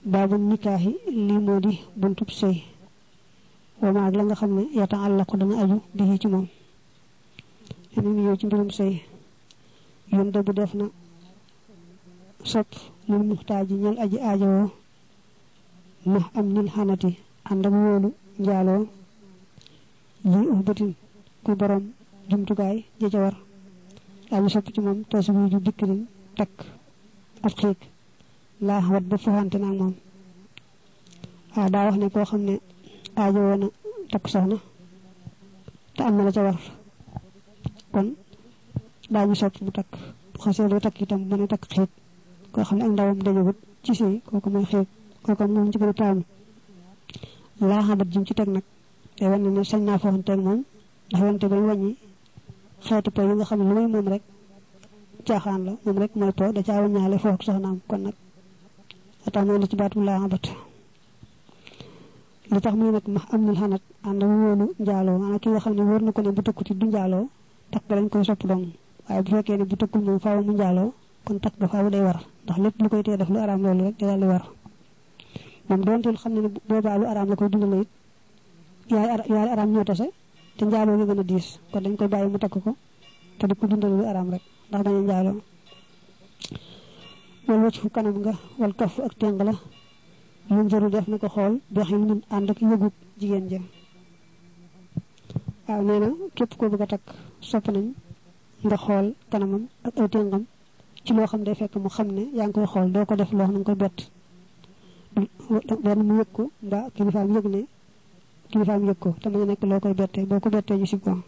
baabu nikaahi lii moo di buntub sëy wa maag la nga xam ne yataallaqu dana aju bi ci moom ene ni yow ci mbirum sëy yoon de bu def na sopp lil muxtaaji ñel aji aajowoo ma am nil xanati ànd ak wóolu njaaloo lii uhbatin ku borom jumtukaay ja ca war daañu sopp ci moom tas wi ju dikkirin takk ab xiig laa wat ba fuxante naag moom waaw daa wax ne koo xam ne aajowoo na takk soxna te am na la ca war kon daañu sopp mu takk bu xasee lu takk itam mën a takk xiig koo xam ne ak ndawam dajagut ci sëy kooku mooy xiig kooku moom ci gën a taamu laa xabat jim ci teg nag te wane ne sañ naa fooxanteeg moom ndax wante bañ wàññi xeeti po yi nga xam ne lu muy moom rek caaxaan la moom rek mooy po da caa waññaale foofu ak soxnaam kon nag ataa mooy la ci baatu laa xabat li tax muy nag ma am nil xanat ànd ak wóolu njaaloo maanaam ki nga xam ne wóor na ko ne bu tëkkuti du njaaloo takk ga lañ koy sopp dong waaye bu fekkee ne bu tëkkul moom faaw mu njaaloo kon takk ga faaw day war ndax lépp lu koy tee def lu araam loolu rek day daal di war moom doontul xam ne ne boobaa lu araam la koy dundale it yaari araam ñoo tase te njaaloo gi gën a diis kon dañ koy bàyyi mu takk ko te di ko dundale lu araam rek ndax bañ a njaaloo wal wacc fu kanam nga wal kaf ak teng la mun jëru def na ko xool beex yi mun ànd ak yëgub jigéen ja waaw nee na képp koo bëgg a takk sopp nañ nga xool kanamam ak ay tengam ci loo xam day fekk mu xam ne yaa ngi koy xool doo ko def loo xam ne nga koy bett benn mu yëg ko mbaa kilifaam yëg ne kilifaam yëg ko te mu nekk loo koy bettee boo ko bettee ñu si ko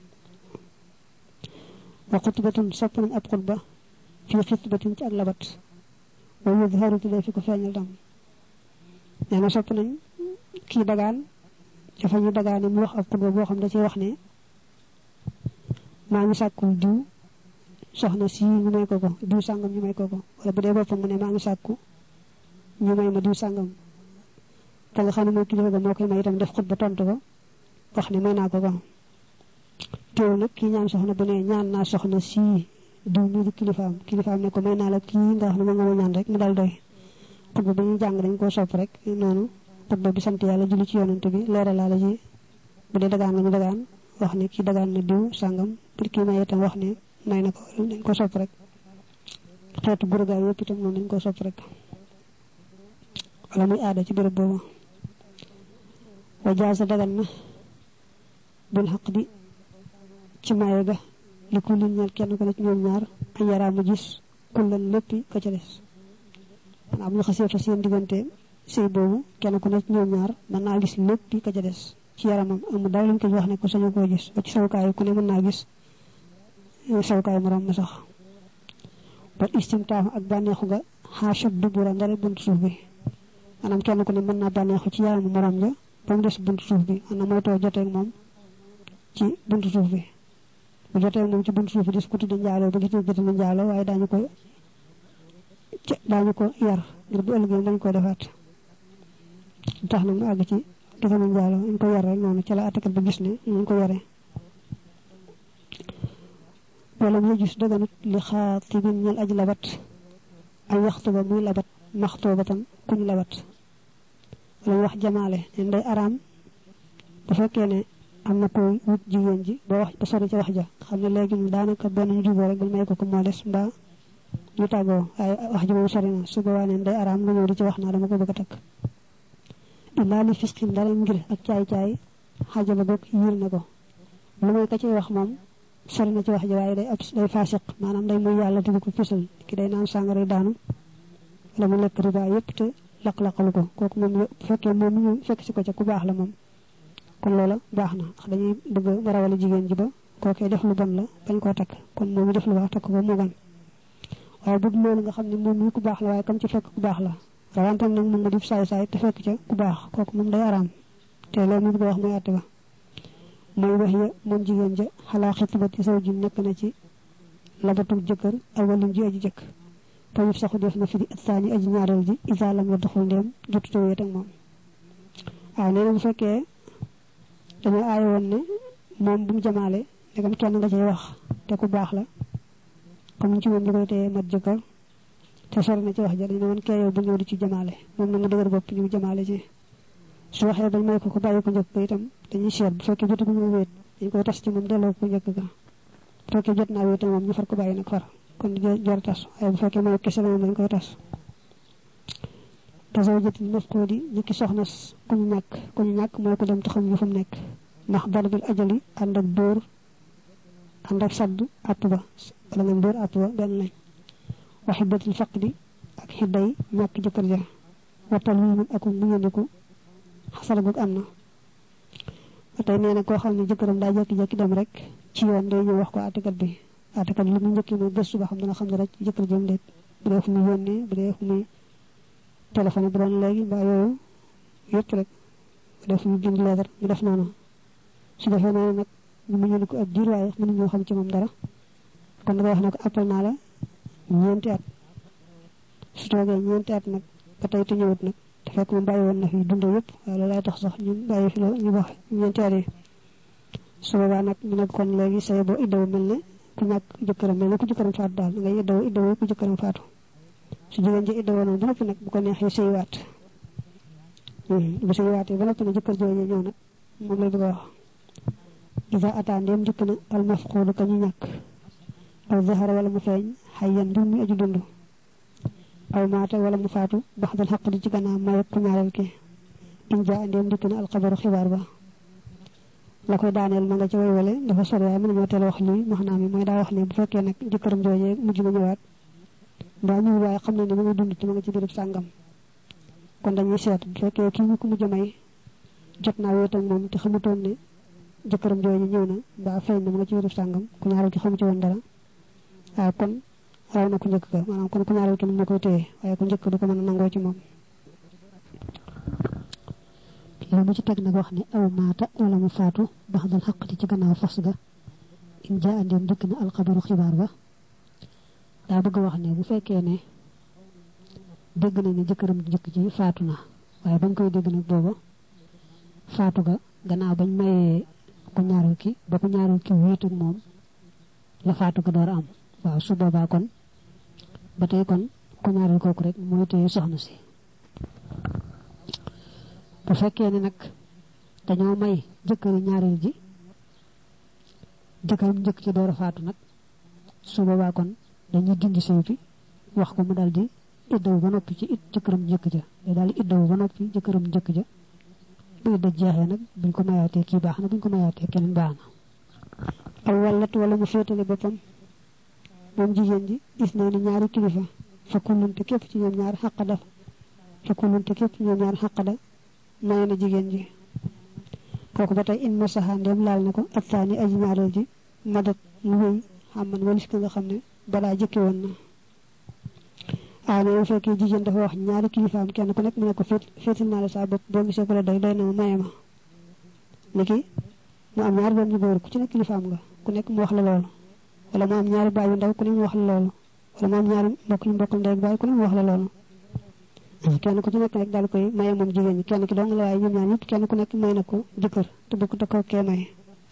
wa xutbatun sopp nañ ab xutba fii xitbatin ci ak labat wa yudharu day fi ko feeñal tam nee na sopp nañ kii dagaan dafa ñu dagaane mu wax ab xutba boo xam da ci wax ne maa ngi sàkkul diw soxna si ñu may ko ko diw sàngam ñu may ko ko wala bu dee boppam mu ne maa ngi sàkku ñu may ma diw sàngam ka nga xam ne mooy kilifa ga moo koy may itam def xutba tontu ko wax ne may naa ko ko teew nag kii ñaan soxna bu ne ñaan naa soxna si diw mii di kilifaam ne ko may naa la kii nga wax ne ma nga ma ñaan rek mu dal doy xutba bi ñu jàng dañ koo sopp rek noonu xutba bi sant yàlla julli ci yonante bi leeralaa la ji bu dee dagaan nga ñu dagaan wax ne kii dagaan na diw sàngam pour kii may itam wax ne may na ko dañ ko sopp rek xeetu gurgaay yëpp itam noonu dañ ko sopp rek wala muy aada ci béréb boobu wa jaasa dagan na bil xaq di ci maye ga li ku lin ñeel kenn ko ne ci ñoom ñaar ay yaraamu gis kullan léppi ko ca des man am ñu xasee fa seen diggante sëy boobu kenn ku ne ci ñoom ñaar mën naa gis léppi ko ca des ci yaramam amul dara luñ ko wax ne ko sañu koo gis ba ci sawukaay ku ne mën naa gis sawukaay morom ma sax wal istimtaaxu ak bànneexu nga xaashat dubura ndare buntu suuf bi maanaam kenn ku ne mën naa bànneexu ci yaramu morom ja ba mu des buntu suuf bi ana mooy too jotee ak moom ci buntu suuf bi bu jotee moom ci buntu suuf bi des ko tudde njaaloo ba gis ne jotee na njaaloo waaye daañu ko yar ngir bu ëllëgee dañ ko defaat tax na mu àgg ci jotee na njaaloo ñu ko yar rek noonu ci la attakat ba gis ne ñu ko yare wala mu gis daganut li xaatibin ñel aj labat ay yaxtuba muy labat maxtubatan kuñ labat wala wax jamaale ne nday araam bu fekkee ne am na koy wut jigéen ji ba wax ba sori ca wax ja xam ne léegi mu daanaka benn ñu juboo rek bal may ko moo des mbaa ñu tàggoo waaye wax ji moom sori na su boobaa ne nday araam nga ñëw di ci wax naa dama ko bëgg a takk illaa li fisqin dara ngir ak caay-caay xajaba goog yiir na ko lu may ka ciy wax moom sori na ci wax ji waaye day faasiq maanaam day muy yàlla te du ko fësal ki day naan sàngara daanu wala mu lekk riba yépp te laq-laqalu ko kooku moom bu fekkee moom ñu fekk si ko ca ku baax la moom kon loola baax na ndax dañuy bëgg a rawale jigéen ji ba kookee def lu bon la bañ koo takk kon moom mi def lu baax takk ko moo gan waaye bëgg loolu nga xam ne moom mi ku baax la waaye kam ci fekk ku baax la rawantam nag moom nga def saay-saay te fekk ca ku baax kooku moom day araam te loolu mi bëgg a wax mooy àtte ba mooy wax ya moom jigéen ja xalaa xitbati saw ji nekk na ci labatul jëkkër awalin ji aji jëkk fa yëf saxu def na fi di attaani aji ñaareel ji isaalam ya doxul ndéem jotu tawéet ak moom waaw nee na bu fekkee dañoo aaye woon ne moom bu mu jamaale ndegam kenn nga cay wax te ku baax la comme ci moom li koy teye mat jëkkër te sori na ci wax ja dañu won kay yow bu ñëw di ci jamaale moom na mu dëgër bopp ñu jamaale ci su waxee bañ may ko bàyyi ko njëkk ko itam dañuy seet bu fekkee jotu ko ñu wéet dañ koy tas ci moom delloo ko njëkk ga bu fekkee jot naa wéet moom ñu far ko bàyyi nag far kon jor tas waaye bu fekkee may kese moom dañ koy tas tasawjati mafqudi ni ki soxna ku ñu ñàkk mooy ko dem te xam yu fu mu nekk ndax darbil ajali ànd ak dóor ànd ak sadd àpp ba wala nga dóor àpp ba benn lañ wa xiddatil faqdi ak xidday ñàkk jëkkër ja wattal wi mun ak mu ñëndiku xasal gu am na ba tey nee na koo xam ne jëkkëram daa jékki-jékki dem rek ci yoon day ñëw wax ko àttekat bi li mu njëkki mooy gëstu ba xam dana xam ne rek jëkkër jëm déet bu dee fu muy yónnee bu dee fu muy téléphone bu doon léegi mbaa yooyu yëpp rek bu dee fu muy bind leetar ñu def noonu su defee noonu nag ñu mu ñëndiku ak diir waaye mënuñoo xam ci moom dara kon da ngay wax ne ko appal naa la ñeenti at su toogee ñeenti at nag ba tey te ñëwut nag te fekk moom bàyyi woon na fi dund yëpp waaye loolu lay tax sax ñu bàyyi fi ñu wax ñeenti at yi su boobaa nag ñu ne kon léegi say boo iddawu mel ne ku ñàkk jëkkëram mel ne ku jëkkëram faatu daal ngay iddawu ku jëkkëram faatu su jigéen ji iddawoo noonu ba noppi nag bu ko neexee sëywaat bu sëywaatee ba noppi ne jëkkër jooju ñëw nag moom lay bëgg a wax isa atandeem dikk na al mafquudu ka ñu ñàkk aw zahara wala mu feeñ xayyan mbir muy aju dund aw maata wala mu faatu bax dal xaq di ci gannaaw may ku ñaareel ki in jaa andeem dikk na alxabaru xibaar ba la koy daaneel ma nga ca waywale dafa sori waaye mën nañoo teel wax lii max naa mi mooy daa wax ne bu fekkee nag jëkkëram joojee mujj na ñëwaat mbaa ñëwul waaye xam ne ne ma nga dund te ma nga ci birib sàngam kon dañuy seet bu fekkee kii ñu ko mujj may jot naa wéet ak moom te xamutoon ne jëkkëram jooju ñëw na mbaa feeñ na ma nga ci birib sàngam ku ñaareel ki xamu ci woon dara waaw kon raw na ku njëkk ka maanaam kon ku ñaareel ki moo koy téye waaye ku njëkk du ko mën a nangoo ci moom lu mu ci teg nag wax ne aw maata wala mu faatu bax dal xaqati ci gannaaw fas ga in jaa andeem dikk na alxabaru xibaar ba daa bëgg wax ne bu fekkee ne dégg nañ ne jëkkëram njëkk ji faatu na waaye bañ koy dégg nag booba faatu ga gannaaw bañ mayee ku ñaareel ki ba ku ñaareel ki wéet ak moom la faatu ga door a am waaw su boobaa kon ba tey kon ku ñaareel kooku rek mooy téye soxna si bu fekkee ne nag dañoo may jëkkëri ñaareel ji jëkkëram njëkk ci door a faatu nag su boobaa kon dañuy dindi sëy bi wax ko mu daal di iddawu ba noppi ci jëkkëram njëkk ja day daal di iddawu ba noppi jëkkëram njëkk ja bu idda jeexee nag buñ ko mayaatee kii baax na buñ ko mayaatee keneen baax na aw wallat wala mu féetale boppam moom jigéen ji gis na ni ñaari kilifa fa kullunte képp ci ñoom ñaar xaqada maye na jigéen ji kooku ba tey in ma saxaandeem laal na ko ak taani aji ñaareel ji madat mu wéy xamman walis ka nga xam ne balaa jëkke woon na ne bu fekkee jigéen dafa wax ñaari kilifaam kenn ku nekk mu ne ko féetal naa la saa bopp boo gisee ko la doy na ma maye ma niki mu am ñaari doom yu góor ku ci nekk kilifaam nga ku nekk mu wax la loolu wala mu am ñaari baay yu ndaw ku ne mu wax la loolu wala mu am ñaari mbokk yu mbokkal ndey ak baay ku ne mu wax la loolu kenn ku ci nekk rek daal koy maye moom jigéen ñi kenn ki dong la waaye ñoom ñaar ñëpp kenn ku nekk may na ko jëkkër te bëgg te ko kee maye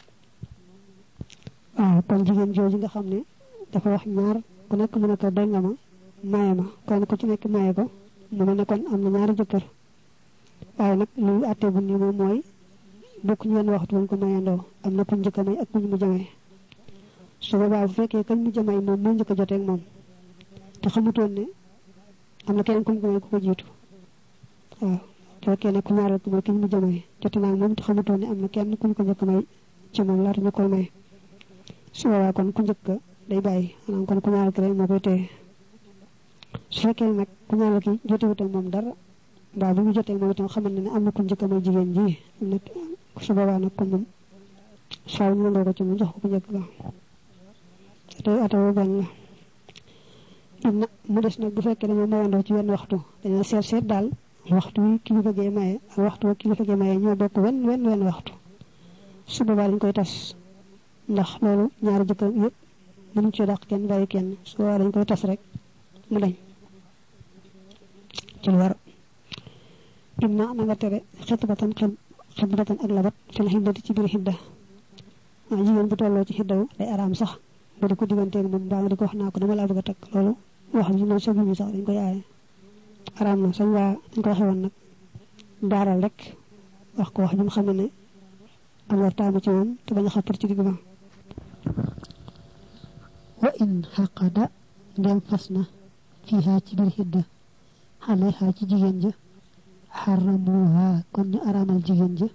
kon jigéen jooju nga xam ne dafa wax ñaar ku nekk mu ne ko doy nga ma maye ma kenn ku ci nekk maye ko mu mel ne kon am na ñaari jëkkër waaye nag lu àtte bu nii moom mooy bokk ñu leen waxtu wuñ ko mayandoo am na ku njëkk a may ak ku ñu mujj a may su boobaa bu fekkee kañ mujj a may moom moo njëkk a jotee ak moom te xamutoon ne am na keneen ku mu ko may ku ko jiitu waaw fekkee ne ku ñaareel ko mooy ki ñu mujj a may jote naa moom te xamutoon ne am na kenn ku ñu ko njëkk a may ci moom laata ñu koy may su boobaa kon ku njëkk day bàyyi maanaam kon ku ñaareel ki rek moo koy téye su fekkee nag ku ñaareel ki jotewut ak moom dara mbaa bu ñu jotee ak moom itam xamal ne am na ku njëkk a may jigéen ji nag su boobaa nag kon moom faaw ñu nangoo ko ci mu jox ko ku njëkk ga tey atawu bañ la inna mu des nag bu fekkee dañoo mayandoo ci wenn waxtu dañoo seet daal waxtu wi kilifa gee maye ak waxtu wa kilifa gee maye ñoo bokk wenn waxtu su boobaa dañ koy tas ndax loolu ñaari jëkkër yëpp mënuñ ci dàq kenn bàyyi kenn su boobaa dañ koy tas rek mu dañ ci lu war imna na nga tere xitbatan ak labat fil xiddati ci biir xidda jigéen bu tolloo ci xiddawu day araam sax ba di ko digganteeg moom mbaa nga di ko wax naa ko dama laa bëgg a takk loolu wax ji no sa gi sax dañ koy aaye aram na sañ waa dañ ko xewon nag daaral rek wax ko wax ñu xam ne am war taamu ci moom te bañ a xappar ci digg ba wa in haqada ndem fasna fiha ci bir hidda alayha ci jigéen ja haramuha kon ñu aramal jigéen ja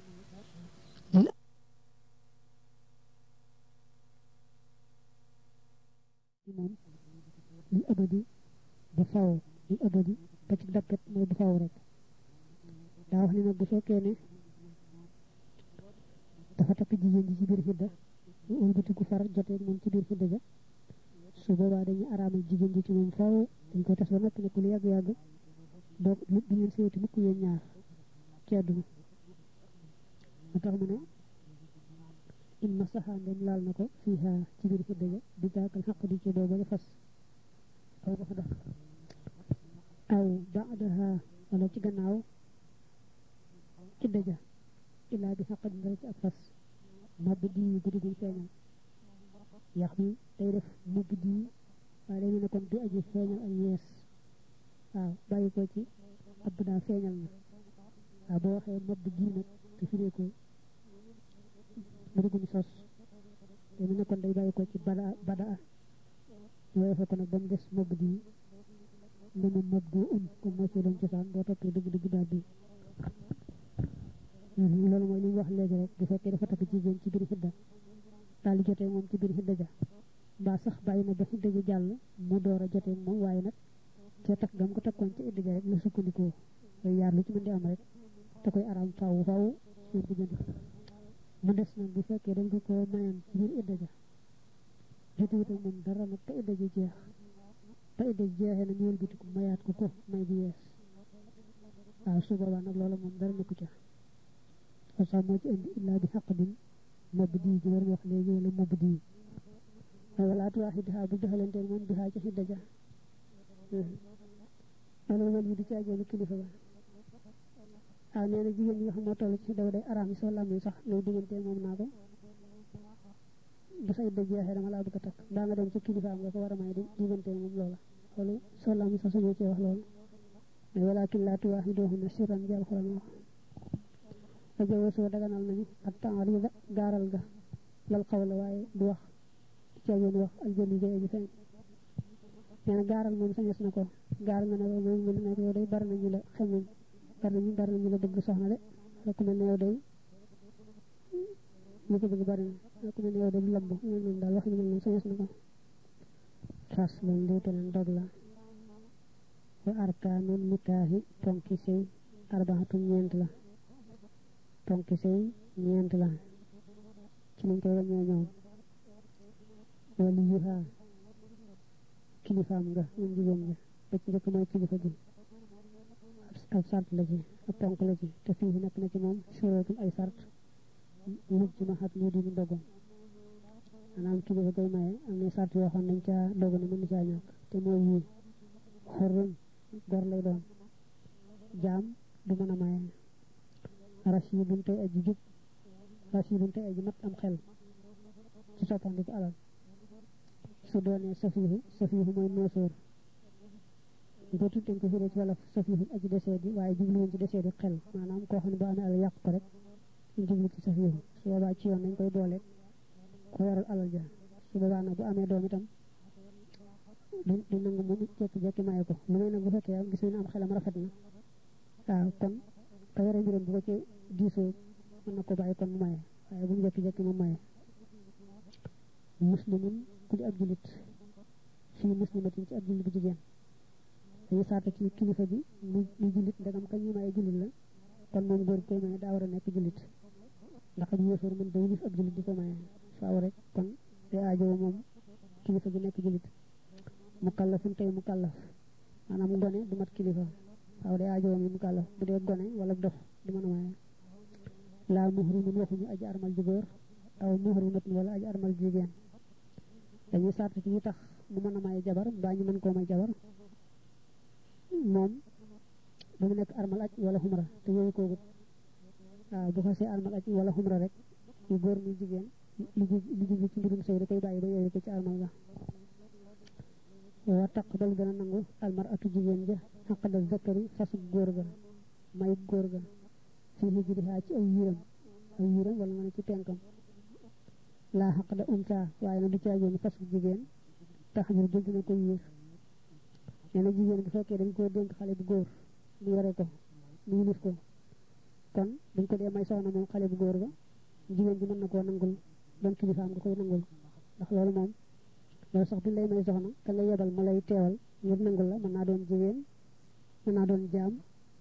moom li abadi ba faw li abadi ba ci dakkat mooy ba faw rek daa wax ne nag bu fekkee ne dafa takk jigéen ji ci biir xidda mu ëlbati ku far jotee moom ci biir xidda ja su boobaa dañuy araamal jigéen ji ci moom faw dañ koy tas ba noppi ne ku lu yàgg-yàgg donc du ngeen seeti mukk yéen ñaar ci àdduna ma tax mu ne in ma saxaa ndem laal na ko fiiha ci biir xidda ja di daakal xaq di ci booba la fas aw dafa def aw baadaha wala ci gannaaw xidda ja illaa bi xaq di ndara ci ak fas mabb di guddi guñ feeñal yax bi day def mubb di waaye day ne kon du aji feeñal ak yees waaw bàyyi ko ci ab daa feeñal na waaw boo waxee mabb di nag te firee ko guddi guñ sos day ne kon day bàyyi ko ci badaa ñoo fa ko nag ba mu des mabb di ne mu mabb du comme moo ci doon cosaan boo toppee dëgg-dëgg daal bi loolu mooy li wax léegi rek bu fekkee dafa takk jigéen ci biir xidda daal di jotee moom ci biir xidda ja mbaa sax bàyyi na ba xidda ja jàll mu door a jotee moom waaye nag ca takk gam ko takkoon ci xidda ja rek la sukkandikoo koy yaar lu ci mën di am rek te koy araam faw seen diggante mu des nag bu fekkee dañ ko mayoon ci biir xidda ja jotewut ak moom dara nag te xidda ja jeex te xidda ja jeexee na ñu wëlbatiku mayaat ko may bi yees waaw su boobaa nag loolu moom dara nekku ca sa mo ci indi illa bi haqdin mabdi ji war wax legi wala mabdi wala tu wahidha bu doxalante mom bi ha ci hidda ja wala wali di ci ajé kilifa ba aw neena jigéen ñi nga xam mo tollu ci daw day aram so lamé sax lay digënté mom nako bu say de jeexé dama la bëgg tak da nga dem ci kilifa nga ko wara may digënté mom loola lolu so lamé sax sañu ci wax lolu walakin la tu wahiduhum sirran jal khuran wax so daganal nañu ak ta'rida garal ga lal xawla waaye du wax ci yoon wax al jëli jëye ji feeñ neena garal moom sañes na ko garal nga ne moom mu ne yow day bar nañu la xamul bar nañu la bëgg soxna de rek mu ne yow day ñu ko bëgg bari na rek mu ne yow day lamb ñu daal wax ñu sañes na ko fas lañ lutanen dog la wa arkanul nikahi tonki sey arbaatu ñeent la tonki sey ñeent la ci lañ koy waññee ñoom wali yuha kilifaam nga ñun jigéen nga ba ci njëkk mooy kilifa gi ab sart la ci ab tonk la ci te fii nekk na ci moom suróotul ay sart mujj ma xat ñu di ndogu maanaam kilifa gay maye am na sart yoo xam nañ ca dogu ne mën caa ñàkk te mooy yii xorrum gor lay doon jaam du mën a maye rashidun tay aji jub rashidun tay aji mat am xel ci soppandi ko alal su doone safihu mooy noosóor ko tuddee ko firee ci wala safihu aji desee di waaye jubluwoon ci desee di xel maanaam koo xam ne boo amee alal yàq ko rek ñu jublu ci safihu su boobaa ci yoon nañ koy boole ko waral alal ja su boobaa nag bu amee doom itam di nangu mu jekki-jekki maye ko lu may nag bu fekkee am gis nañ am xelam rafet na waaw kon ka yore mbiram bu ko ci diisoo mën na ko bàyyi kon mu maye waaye bu mu jekki-jekki mu maye muslimun ku di ab julit fii muslimatin ci ab julit bu jigéen dañu saata ci kilifa bi mu julit ndegam kañ ñu maye julit la kon moom góor koy maye daa war a nekk julit ndax ab yéefar mën day lif ab julit di ko maye faaw rek kon day aajowo moom kilifa bi nekk julit mukallafun tey mukallaf maanaam gone du mat kilifa faaw day aajowo mi mukallaf bu dee gone wala dof du mën a maye laa muhrimun waxuñu aji armal ju góor aw muhrimatun wala aji armal jigéen dañuy sart ci tax mu mën a maye jabar mbaa ñu mën koo may jabar moom ba mu nekk armal aj wala xumra te yooyu koogut waaw bu xasee armal aj wala xumra rek yu góor muy jigéen li jublu ci mbirum sëy da koy bàyyi ba yooyu ko ci armal ga wa taqbal dana nangu al mar'atu jigéen ja aqda zakari fasu góor ga may góor ga fi hijriha ci ay yiram wala nga ne ci penkam la aqda unsa waaye na du caagéen fasu jigéen tax ñu jël dina ko yiir nee na jigéen bu fekkee dañ ko dénk xale bu góor mu yore ko mu yilif ko kon dañ ko dee may soxna moom xale bu góor ba jigéen ji mën na koo nangul doon kilifaam nga koy nangul ndax loolu moom loolu sax duñ lay may soxna ka nga yebal ma lay teewal ngir nangul la mën naa doon jigéen mën naa doon jaam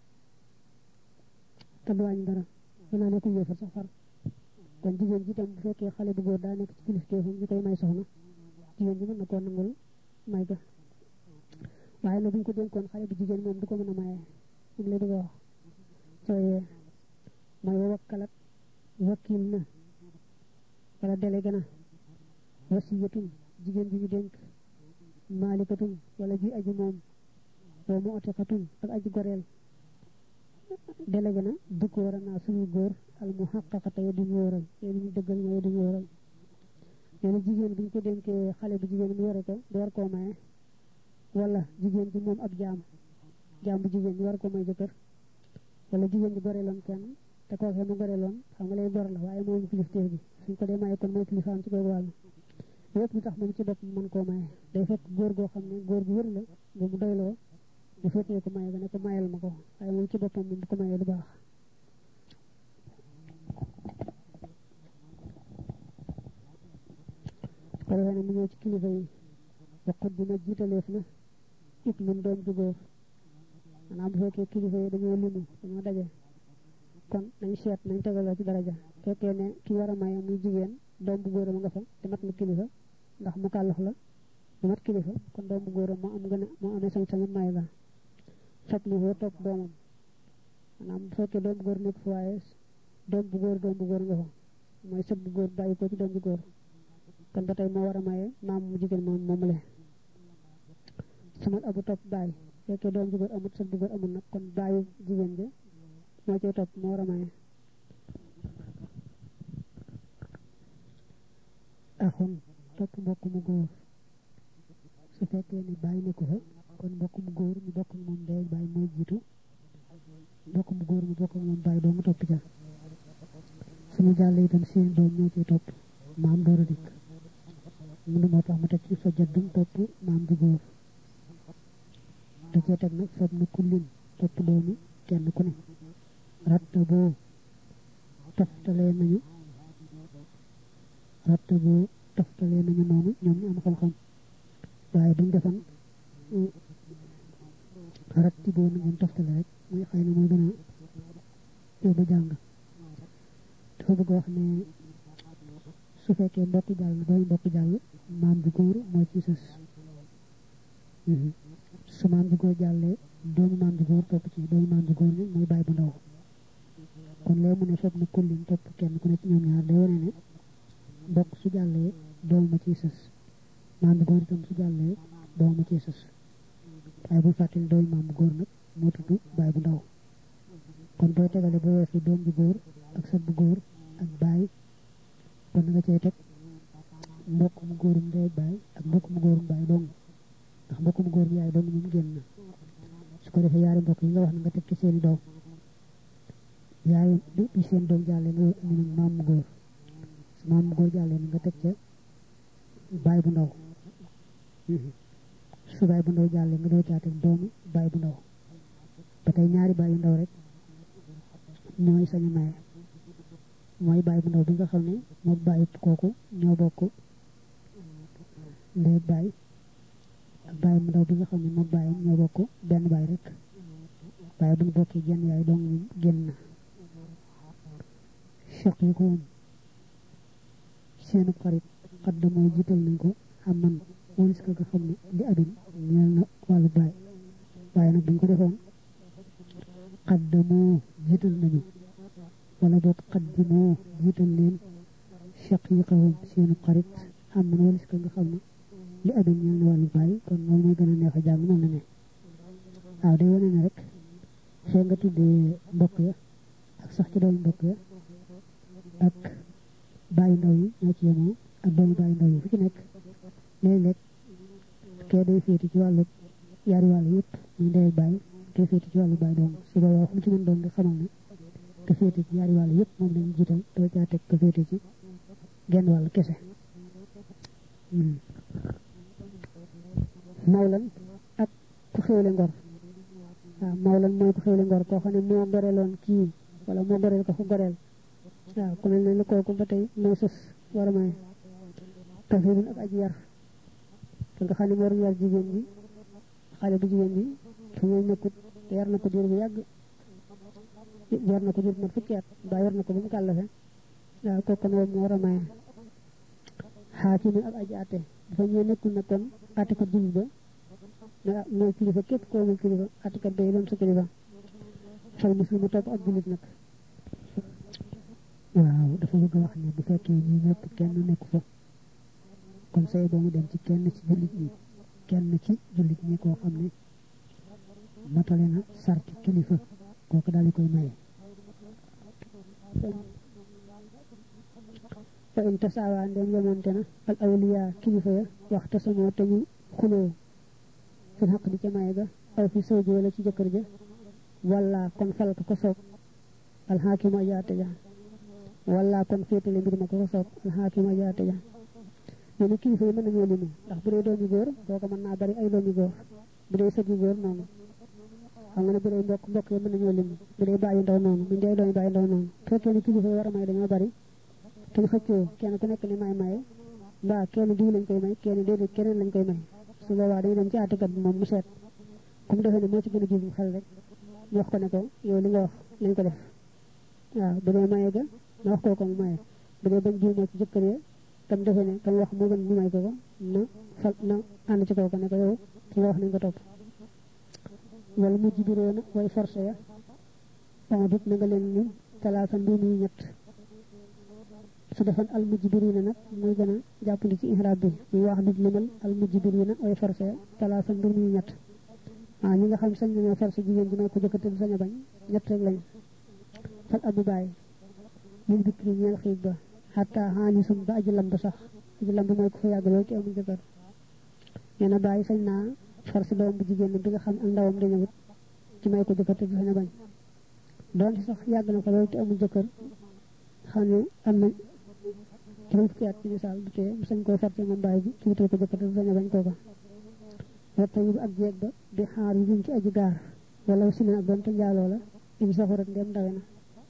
te du wàññi dara mën naa nekk yéefar sax far kon jigéen ji tam bu fekkee xale bu góor daa nekk ci kilifteefam ñu koy may soxna jigéen ji mën na koo nangul may ga waaye nag buñ ko dénkoon xale bu jigéen moom du ko mën a maye moom lay bëgg a wax sooyee mooy wakkalat wakil na wala délégué na wasiyatun jigéen ji ñu dénk maalikatun wala ji aji moom wa mu otiqatun ak aji goreel délégué na dëkk war a naa suñu góor al mu xaqaqata ya duñu wóoral ya duñu dëggal mooy ya duñu wóoral nee na jigéen buñ ko dénkee xale bu jigéen mu yore ko du war koo maye wala jigéen ji moom ab jaam bu jigéen ñu war ko may jëkkër wala jigéen ji goreeloon kenn te kookee mu goreeloon xam nga lay gor la waaye moom kilifteef gi suñ ko dee maye kon mooy kilifaam ci koy wàllu lépp lu tax moom ci bopp mën koo maye day fekk góor goo xam ne góor gu wër la ba mu doyloo mu féetee ko maye ga ne ko mayal ma ko waaye moom ci boppam moom bu ko mayee du baax ko defee ne mu ñëw ci kilifa yi waqut dina jiitaleef na it mun doom ju góor maanaam bu fekkee kilifa yi dañoo limu dañoo daje kon nañ seet nañ tegaloo ci daraja fekkee ne ki war a maye muy jigéen doom bu góoram nga fa te mat na kilifa ndax mu kàllax la mu mat kilifa kon doom bu góoram moo amee sañ-sañu may la fat li woo topp doomam maanaam bu fekkee doom bu góor nekk fa waaye doom bu góor nga fa mooy sët bu góor bàyyi ko ci doom bu góor kon ba tey moo war a maye maam mu jigéen moom le samal abu topp bàyyi fekkee doom bu góor amut sët bu góor amul nag kon bàyyi jigéen ja moo cay topp moo war a maye axun topp mbokk mu góor su fekkee ni bàyyi nekku fa kon mbokk mu góor ñu bokk moom ndey bàyyi mooy jiitu mbokk mu góor ñu bokk moom bàyyi doo mu topp ca suñu jàll itam seen doom ñoo ciy topp maam door a dikk mënu moo tax mu teg ci sojat dum topp maam ju góor da cee teg nag fab na kullin topp doomi kenn ku ne ratta boo toftalee nañu noonu ñoom ñu am xam-xam waaye duñ defan ratti boo na ngeen toftale rek muy xëy na mooy gën a yóbbu jàng dafa bëgg wax ne su fekkee mbokki jàll dooy mbokki jàll maam ju góor moo ci sës su maam ju góor jàllee doomu maam ju góor topp ci doomu maam ju góor ne mooy bàyyi bu ndaw kon lee mu ne fekk na kullin topp kenn ku ne ci ñoom ñaar day wane ne mbokk su jàllee doom ma ciy sës maam bu góor itam su jàllee doom ma ciy sës waaye bu fàttali doomu maam bu góor nag moo tudd bàyyi bu ndaw kon booy tegale ba weesu doom bu góor ak sët bu góor ak bàyyi kon nga cay teg mbokk mu góorum ndey bàyyi ak mbokk mu góorum bàyyi dong ndax mbokk mu góor bi yaay dong moom génn na su ko defee yaari mbokk yi nga wax na nga teg ci seeni doom yaay bi seen doom jàllee nga indi nag maam mu góor su maam mu góor jàllee na nga teg ca bàyyi bu ndaw su bàyyi bu ndaw jàllee nga doo caa teg doomi bàyyi bu ndaw ba tey ñaari bàyyi ndaw rek ñooy sañu maye mooy bàyyi bu ndaw bi nga xam ne moo bàyyi kooku ñoo bokk ndey bàyyi ak bàyyi bu ndaw bi nga xam ne moo bàyyi ñoo bokk benn bàyyi rek waaye bu ñu bokkee jenn yaay dong moom génn na choq yi ko woon seenu xarit xadda mooy jiital nañ ko xam man walis ka nga xam ne li abin ñeel na wàllu bàyyi waaye nag buñ ko defoon xadda moo jiital nañu wala boog xaddi moo jiital leen choq yi xawam seenu xarit xam man walis ka nga xam ne li abin ñeel na wàllu bàyyi kon loolu mooy gën a neex a jàng mën na ne waaw day wane ne rek fee nga tuddee mbokk ya ak sax ci doon mbokk ya ak bàyyi ndaw yi ñoo ci yemoo ak doomu bàyyi ndaw yi fu ci nekk léeg-léeg kee day féete ci wàllu yaari wàllu yëpp muy ndey ak baay kee féete ci wàllu baay doom su boobaa fu mu ci mën doon nga xamal ne ka féete ci yaari wàllu yëpp moom lañu jiital doo caa teg ka féete ci genn wàllu kese mawlan ak ku xewle ngor waaw mawlan mooy ku xewle ngor koo xam ne moo goreeloon kii wala moo goreel ko fu goreel waaw ku mel ne lu kooku ba tey moo sës war a may tafirun ak aji yar te nga xam ne moo doon yar jigéen bi xale bu jigéen bi fu muy nekkut te yar na ko diir bu yàgg yar na ko diir bu mat fukki at ba yar na ko ba mu kàllafe waaw kooku moom moo war a maye xaakimin ak aji atte dafa ñëw nekkul na kon attekat jullit ba mais mooy kilifa képp koo muy kilifa attekat bay doon sa kilifa fal muslimu topp ak jullit nag waaw dafa bëgg a wax ne bu fekkee ñi ñëpp kenn nekku fa kon say boo mu dem ci kenn ci jullit ñi kenn ci jullit ñi koo xam ne matale na sarti kilifa kooku daal di koy maye fa in tasaawa ndem yemonte na al awliya kilifa ya waxta samoo te ñu xuloo fi xaq di ca maye ga aw fi sawji wala ci jëkkër ja wala kon fal ko soob alxaakimu ajaate ja wala kon féetale mbir ma ko soob alxaakimu ajaate ja ñene kilifa yi mën nañoo limu ndax bu dee doomi góor kooku mën naa bari ay doomi góor bu dee sëgi góor noonu xam nga ne bu dee mbokk yi mën nañoo limu bu dee bàyyi ndaw noonu bu dee doomi bàyyi ndaw noonu fekkee ne kilifa yi war a may dañoo bari te ñu xëccoo kenn ku nekk ni may maye mbaa kenn diw lañ koy may kenn déedéet keneen lañ koy may su boobaa dañu dem ci àttekat bi moom mu seet ku mu defee ne moo ci gën a jublu xel rek ñu wax ko ne ko yow li nga wax lañ ko def waaw bu dee maye ga na wax kooku mu maye bu dee bañ diw moo ci jëkkër ya tam defee ne kam wax moo gën ñu may ko ko na ànd ci kooku ne ko yow ki nga wax nañ ko topp wala mujj biroo na way forcé ya on dit na nga leen ni talaata mbir mi ñett su defan al mujbirina nag muy gën a jàppandi ci ihraab bi muy wax nit limal al mujbirina way forcé talaata mbir mi ñett waaw ñi nga xam sañ nañoo forcé jigéen ji may ko jëkkate du sañ a bañ ñett rek lañ fal abu baay ñun bikri ñeel xiig ba xataa xaani sum ba aji lamb sax aji lamb mooy ko fa yàgg loolu te amul jëkkër nee na bàyyi sañ naa forcé doom bu jigéen bi nga xam ak ndawam dañëwut ci may ko jëkkate du sañ a bañ doonte sax yàgg na ko loolu te amul jëkkër xam ne am na juróom fukki at ci misaal du tee mu sañ koy forcé moom bàyyi bi ci wutal ko jëkkate du sañ a bañ kooka wa tayib ak jeeg ba bi xaar yu jëm ci aji gaar wala si ak doonte njaaloo la im saxurat ndem ndawe na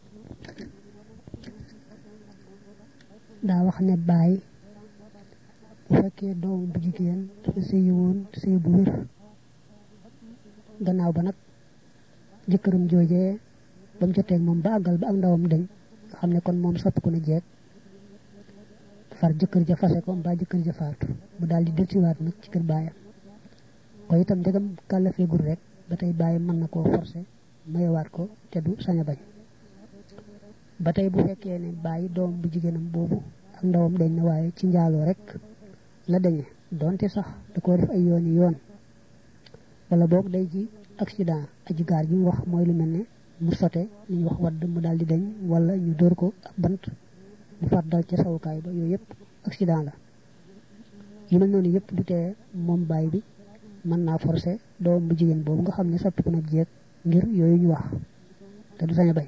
daa wax ne bàyyi bu fekkee doom bu jigéen dafa sëyi woon sëy bu wér gannaaw ba nag jëkkëram joojee ba mu joteeg moom ba àggal ba ak ndawam dañ nga xam ne kon moom soppiku na jeeg far jëkkër ja fase ko mbaa jëkkër ja faatu mu daal di delsiwaat nag ci kër baayam ko itam ndegam kàllafee gur rek ba tey bàyyi mën na koo forcé mayewaat ko te du sañ a bañ ba tey bu fekkee ne bàyyi doom bu jigéenam boobu ak ndawam dañ na waaye ci njaaloo rek la dañe donte sax da koo def ay yooni yoon wala boog day ji accident aji gaar ji mu wax mooy lu mel ne mu sote li ñu wax wadd mu daal di dañ wala ñu dóor ko ak bant mu far dal ca sawukaay ba yooyu yëpp accident la yu mel noonu yëpp du tee moom bàyyi bi mën naa forcé doom bu jigéen boobu nga xam ne soppiku na jeeg ngir yooyu ñu wax te du sañ a bañ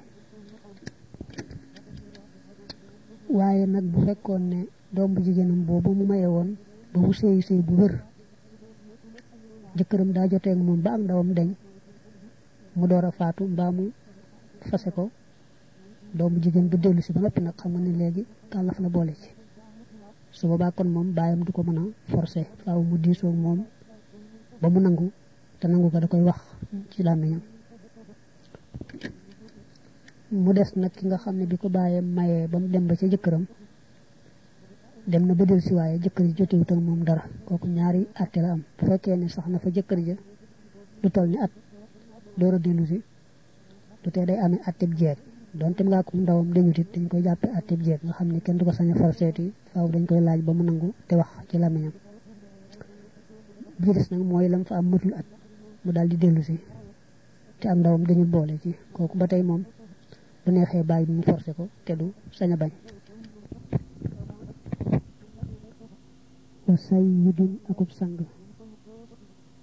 waaye nag bu fekkoon ne doom bu jigéenam boobu mu maye woon ba mu sëy sëy bu wér jëkkëram daa joteeg moom ba ak ndawam dañ mu door a faatu mbaa mu fase ko doom bu jigéen bu dellu si ba noppi nag xam nga ne léegi kàllaf la boole ci su boobaa kon moom bàyyam du ko mën a forcé faaw mu diisoo moom ba mu nangu te nangu ko da koy wax ci làmmiñam mu des nag ki nga xam ne bi ko bàyyee mayee ba mu dem ba ca jëkkëram dem na ba del si waaye jëkkër ji jotewut ak moom dara kooku ñaari àtte la am bu fekkee ne sax na fa jëkkër ja du toll ni at door a dellu si du tee day amee àtteb jeeg doonte ngaa ko ndawam dañut it dañ koy jàppe àtteb jeeg nga xam ne kenn du ko sañ a forseeti faaw dañ koy laaj ba mu nangu te wax ci làmmiñam bi des nag mooy lam fa am matul at mu daal di dellu si te am ndawam dañu boole ci kooku ba tey moom bu neexee bàyyi bi mu forcé ko te du sañ a bañ wa sayyidun akub sang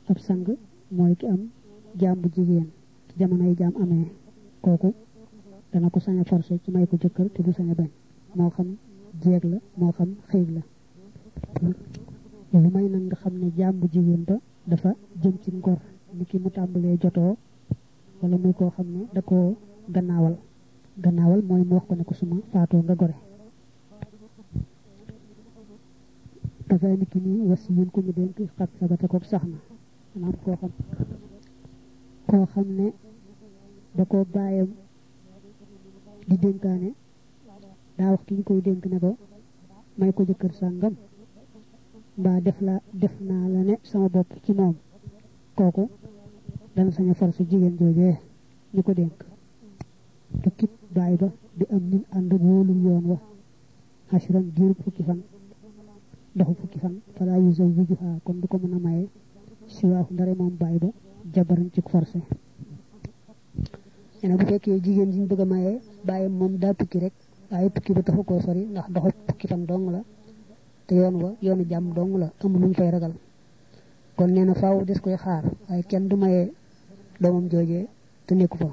ab sang mooy ki am jaam bu jigéen ci jamonoy jaam amee kooku dana ko sañ a forcé ci may ko jëkkër te du sañ a bañ moo xam jeeg la moo xam xiig la lu may nag nga xam ne jaam bu jigéen ba dafa jëm ci ngor ni ki mu tàmbalee jotoo wala muy koo xam ne da koo gannaawal mooy mu wax ko ne ko suma faatoo nga gore dafay nit ki nii was yun ku ñu dénk xat sabata kook sax na maanaam koo xam ne da ko bàyyam di dénkaane daa wax ki ñu koy dénk ne ko may ko jëkkër sàngam mbaa def naa la ne sama bopp ci moom kooku dana sañ a force jigéen joojee ñu ko dénk tukkit bàyyi ba di am nin ànd ak wóolu yoon wa xasiran diirub fukki fan doxu fukki fan fala yu sa wijuha kon du ko mën a maye siwaaxu ndare moom bàyyi ba jabaran ci forcé ene bu fekkee jigéen ji ñu bëgg a maye bàyyi moom daa tukki rek waaye tukki ba taxu koo sori ndax doxu fukki fan dong la te yoon wa yoonu jàmm dong la amul luñ fay ragal kon nee na faaw des koy xaar waaye kenn du maye doomam joojee te nekku fa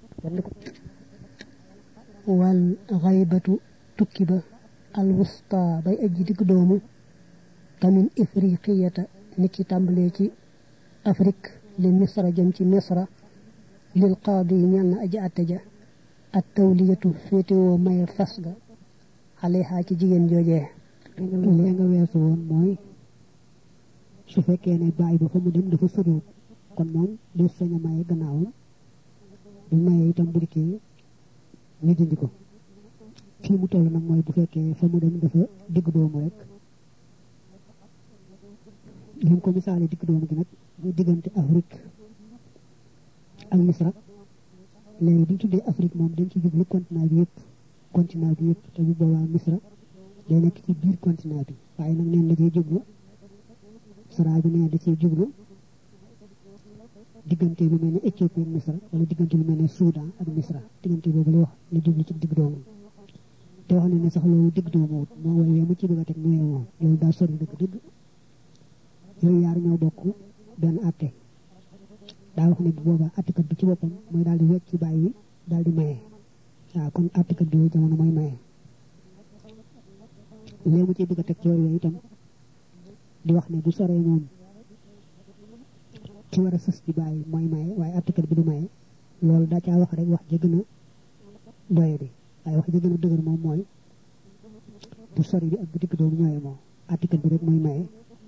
wal xaybatu tukki ba al wusta bay aji digg doomu kamin ifriqiyata nit ci tàmbalee ci Afrique li misra jëm ci misra lil qaadi yi ñeel na aji àtte ja at tawliyatu féetewoo maye fas ga xale xaa ci jigéen joojee li nga weesu woon mooy su fekkee ne bàyyi ba fa mu dem dafa soriwut kon moom du sañ a maye gannaawam du maye itam bu dikkee ñu dindi ko fii mu toll nag mooy bu fekkee fa mu dem dafa digg doomu rek li mu ko misaale digg doomu gi nag muy diggante Afrique ak Misra léegi bu ñu tuddee Afrique moom dañ ci jublu continent bi yëpp te bu boobaa Misra day nekk ci biir continent bi waaye nag neen da cee jublu sara bi nee da cee jublu diggante lu mel ne Éthiopie ak Misra wala diggante lu mel ne Soudan ak Misra diggante boobu la wax la jublu ci digg doomu te wax na ne sax loolu digg doomu wut moo woowee mu ci bëgg a teg mu moom loolu daa sori dëgg yooyu yaar ñoo bokk benn atte daa wax ne bu boobaa attekat bi ci boppam mooy daal di wecc ci bàyyi wi daal di maye waaw kon attekat bi jamono mooy maye léegi mu ci bëgg a teg ci yooyu itam di wax ne bu soree moom ci war a sës ci bàyyi mooy maye waaye attekat bi du maye loolu daa caa wax rek wax ja gën a doye di waaye wax ja gën a dëgër moom mooy bu sori bi ak bu digg doomu ñooye moom attekat bi rek mooy maye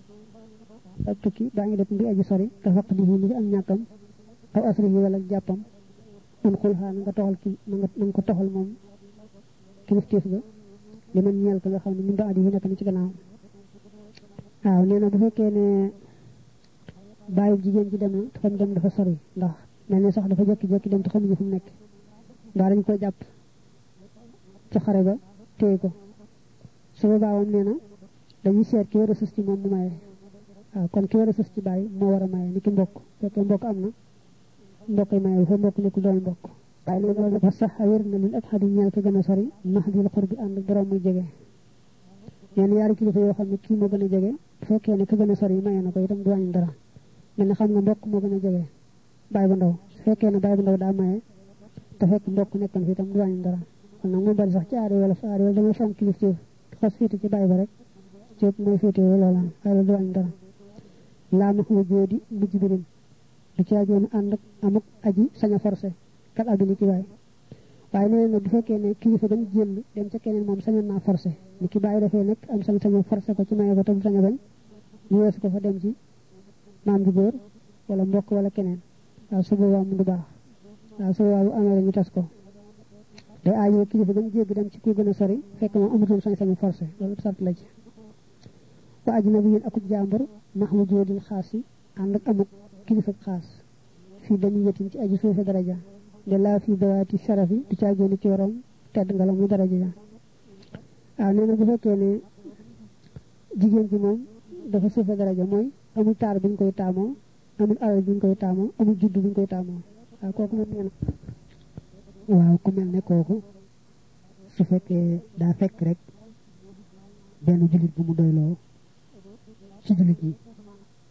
ak tukki daa ngi def mbi aji sori te faq di li am ñàkkam aw asri yi wala jàppam un xulxaa na nga toxal ki na nga ko toxal moom kilifteef ga li man ñeel ko nga xam ne ñu ba adi yi nekk na ci gannaaw waaw nee na bu fekkee ne bàyyi jigéen ji dem na te fam dem dafa sori ndax mel ne sax dafa jekki-jekki dem te xamuñu fu mu nekk mbaa dañ ko jàpp ci xare ba téye ko su boobaa moom nee na dañuy seet ki war a sës ci moom mu maye waaw kon ki war a sës ci bàyyi moo war a maye ni ki mbokk fekkee mbokk am na mbokk yi maye fa mbokk nekkul doon mbokk waaye loolu dafa sax wér na lil ab xadi ñeel ko gën a sori nax dil xor bi ànd borom muy jege ñeen yaari kilifa yoo xam ne kii moo gën a jege bu fekkee ne ka gën a sori maye na ko itam du wàññi dara mel ne xam nga mbokk moo gën a jege bàyyi bu ndaw su fekkee ne bàyyi bu ndaw daa maye te fekk mbokk nekkoon fi itam du wàññi dara kon nag mu bari sax ci aada wala fa aada wala damay fonk kilifteef xas féete ci bàyyi ba rek ci mooy féete loola waaye loolu du wàññi dara laa ma xuma jóodi mujj birin du ci ajoon ànd ak amuk aji sañ a forcé kat abini ki waay waaye nee na bu fekkee ne kilifa dañ jël dem ca keneen moom sañoon naa forcé ni ki bàyyi dafay nekk am sañ-sañu forcé ko ci maye ko te du sañ a bañ ñu weesu ko fa dem ci maam ju góor wala mbokk wala keneen waaw su boobaa mu du baax waaw su boobaa bu amee rek ñu tas ko day aajoo kilifa dañ jégg dem ci ku gën a sori fekk moom amatul sañ-sañu forcé loolu sart la ci wa ajina bi yéen akub jàmbur max mu jóodil xaas yi ànd ak amuk kilifa xaas fii dañuy yëtin ci aji suufe daraja de laa fii dawaati sharafi du caagooni ci waroom tedd nga la mu daraja ja waaw nee na bu fekkee ne jigéen ji moom dafa suufe daraja mooy amul taar bi ñu koy taamoo amul alal bi ñu koy taamoo amul judd bi ñu koy taamoo waaw kooku moom nee na waaw ku mel ne kooku su fekkee daa fekk rek benn jullit bu mu doyloo ci jullit ñi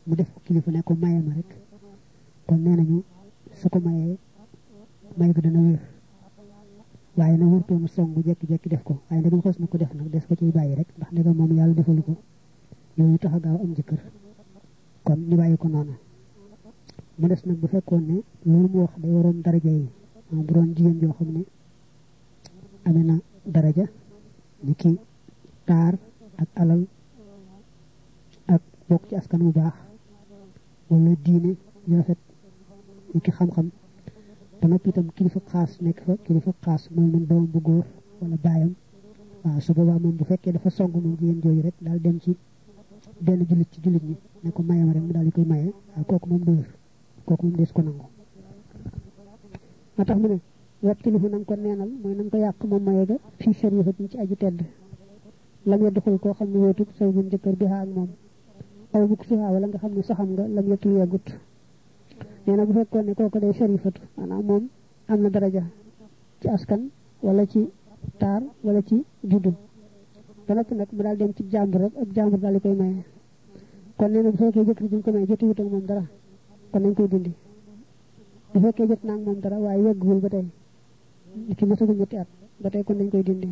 mu def kilifa ne ko maye ma rek kon nee nañu su ko mayee may ga dana wér waaye na wërtoon songu jekki-jekki def ko waaye ndegam xos na ko def nag des ko ciy bàyyi rek ndax ndegam moom yàlla defalu ko yooyu tax a gaaw am jëkkër kon ñu bàyyi ko noonu mu des nag bu fekkoon ne loolu mu wax day waroon daraja yi bu doon jigéen joo xam ne amee na daraja ni ki taar ak alal ak bokk ci askan bu baax wala diine yu rafet ni ki xam-xam ba noppi itam kilifa xaas nekk fa kilifa xaas mooy moom doom bu góor wala baayam waaw su boobaa moom bu fekkee dafa song moom jigéen jooju rek daal dem ci benn jullit ci jullit ñi ne ko mayam rek mu daal di koy maye waaw kooku moom du wér kooku moom des ko nangu moo tax mu ne wabtilihu na nga ko neenal mooy na nga ko yàq moom maye ga fii sharifatin ci aju tedd lam ya doxul koo xam ne wéetut saw jun jëkkër bi ak moom aw bukk suhaa wala nga xam ne soxam nga lam yetul yeggut nee na bu fekkoon ne kooku day sharifatu maanaam moom am na daraja ci askan wala ci taar wala ci juddu ba noppi nag mu daal dem ci jàmbur rek ak jàmbur daal di koy maye kon nee na bu fekkee jëkkër ji ñu ko maye jotiwut ak moom dara kon nañ koy dindi bu fekkee jot naa ak moom dara waaye yeggul ba tey ki masagul ñetti at ba tey kon nañ koy dindi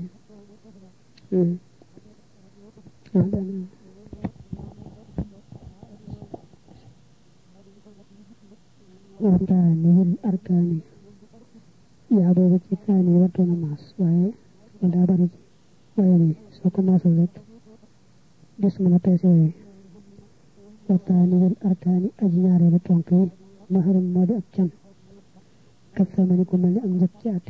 waxtaanewul arkaani yaa boobu ci kaani yi wartoon a maas waaye wala daa bari ci waaye ni soo ko maasul rek des mën a peese yooyu waxtaanewul arkaani aji ñaareelu tonk yi maharum moo di ab can kat sama ni ko mel ni am njëkk ci àtte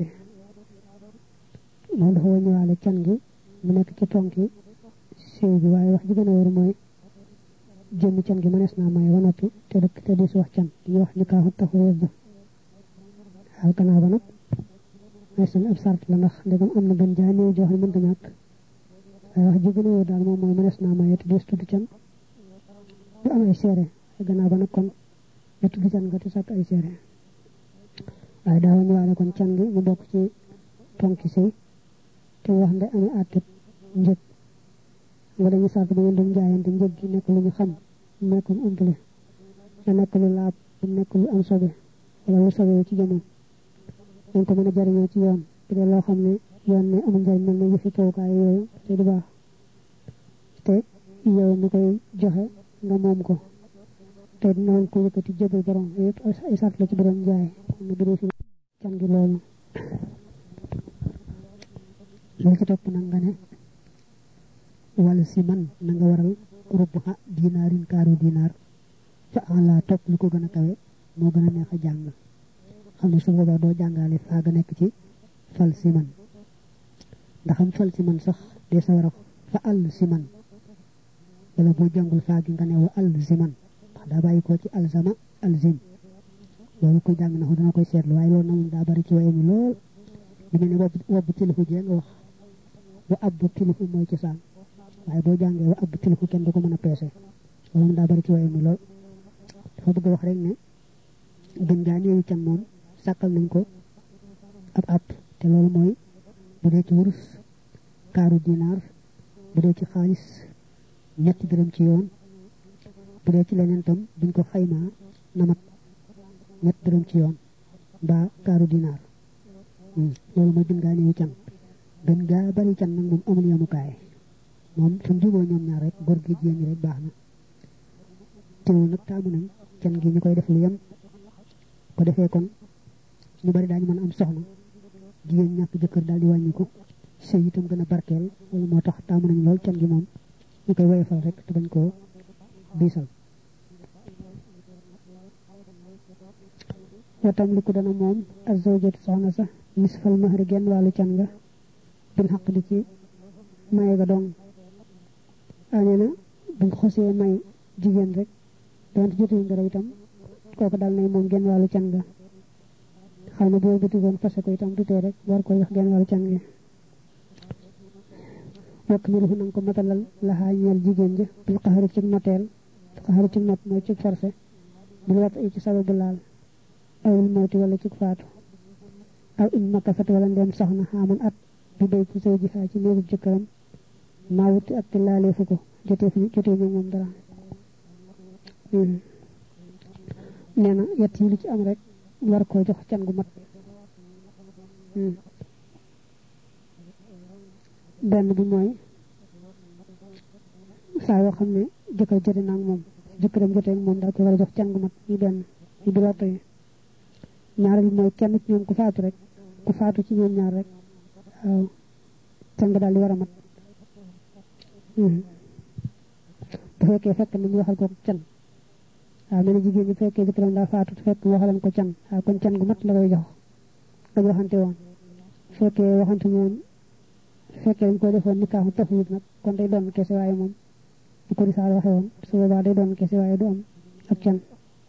moom dafa ñëwaale can gi mu nekk ci tonk yi sëy bi waaye wax ji gën a wóor mooy jëmmi can gi mënees naa maye ba noppi te dëkk te di si wax can di wax ni kaaxut taxu wér ba waaw gannaaw ba nag may seen ab sart la ndax ndegam am na gën jaa néew joo xam ne mënta ñàkk waaye wax ji gën a wóor daal moom mooy mënees naa maye te des tudd can du am ay seere gannaaw ba nag kon nga tudd can nga te sàkk ay seere waaye daawa ñëwaale kon can gi mu bokk ci tonki sëy te wax nde amee àtte njëg nga dañu sàrt ba ngeen doon jaayante njëg gi nekk lu ñu xam nekk lu umpale te nekk lu laab nekk lu am sobe wala lu sobe ci jamono dañ ko mën a jariñoo ci yoon bu dee loo xam ne yoon ne amul njariñ mel ne yëfi tawukaay yooyu te du baax te yow mi koy joxe nga moom ko te dina woon ko yëkkati jëbal borom yëpp ay sàrt la ci borom jaay nga bëree fi can gi loolu li ci topp nag nga ne wala si man na nga waral rubuha dinaarin kaaru dinaar fa ala topp lu ko gën a kawe moo gën a neex a jàng xam ne su boobaa doo jàngaale faa ga nekk ci fal si man ndaxam fal si man sax dee sa war a fa àll si man wala boo jàngul faa gi nga ne wa àll si man ndax daa bàyyi ko ci alzama alzim loolu koy jàng na ko dana koy seetlu waaye loolu na moom daa bari ci waye mi lool lu mel ne wobb tilifu jee nga wax wa abbu tilifu mooy ci saan waaye boo jàngee wa abbu tilifu kenn du ko mën a peese loolu moom daa bari ci waye mi lool dafa bëgg wax rek ne gën gaa néewi can moom sàkkal nañ ko ab app te loolu mooy bu dee ci wurus kaaru dinaar bu dee ci xaalis ñetti dërëm ci yoon bu dee ci leneen tam buñ ko xaymaa namat ñetti dërëm ci yoon mbaa kaaru dinaar loolu mooy gën gaa néewi can gën gaa bari can nag moom amul yamukaay moom suñ juboo ñoom ñaar rek góor gi jigéen ñi rek baax na teewul nag taamu nañ can gi ñu koy def lu yem ko defee kon ñu bari daañu mën a am soxna jigéen ñàkk jëkkër daal di wàññi ko sëy itam gën a barkeel loolu moo tax taamu nañ lool can gi moom ñu koy woyofal rek te bañ koo diisal watam li ko dana moom azawjatu soxna sax nisfal mahri genn wàllu can nga bil xaq di ci maye ga dong anee na buñ xosee may jigéen rek donte jotuñ dara itam kooku daal nay moom genn wàllu can nga xam ne boo bëtigoon fase ko itam du tee rek war ko jox genn wàllu can gi wokk mi rufu nanga ko matalal laxaa ñeel jigéen ja bil xaxari ci noteel xaxari ci not mooy ci forcé bul wat ci sababu laal awul mawti wala ci faatu aw in makasat wala ndem soxna xaaman at bi bay ci sëy ji xaa ci néegu jëkkëram maa wuti ak te laaleefu ko jotee ñu moom dara nee na yett yi lu ci am rek war koo jox can gu mat benn bi mooy saa yoo xam ne jëkkër jote naa ak moom jëkkëram jotee ak moom daal ko war a jox can gu mat yi benn yi bi lotto yi ñaareel bi mooy kenn ci ñoom ku faatu rek ku faatu ci ñoom ñaar rek waaw can nga daal di war a mat bu fekkee fekk na ñu waxal ko can waaw mel na jigéen ñi fekkee jëkkëram daa faatu fekk waxalan ko can waaw kon can gu mat la koy jox nga waxante woon fekkee waxante moom fekkee dañ ko defoon ni kaaxu tafwid nag kon day doon kese waaye moom bu ko risaal waxee woon su boobaa day doon kese waaye du am ak can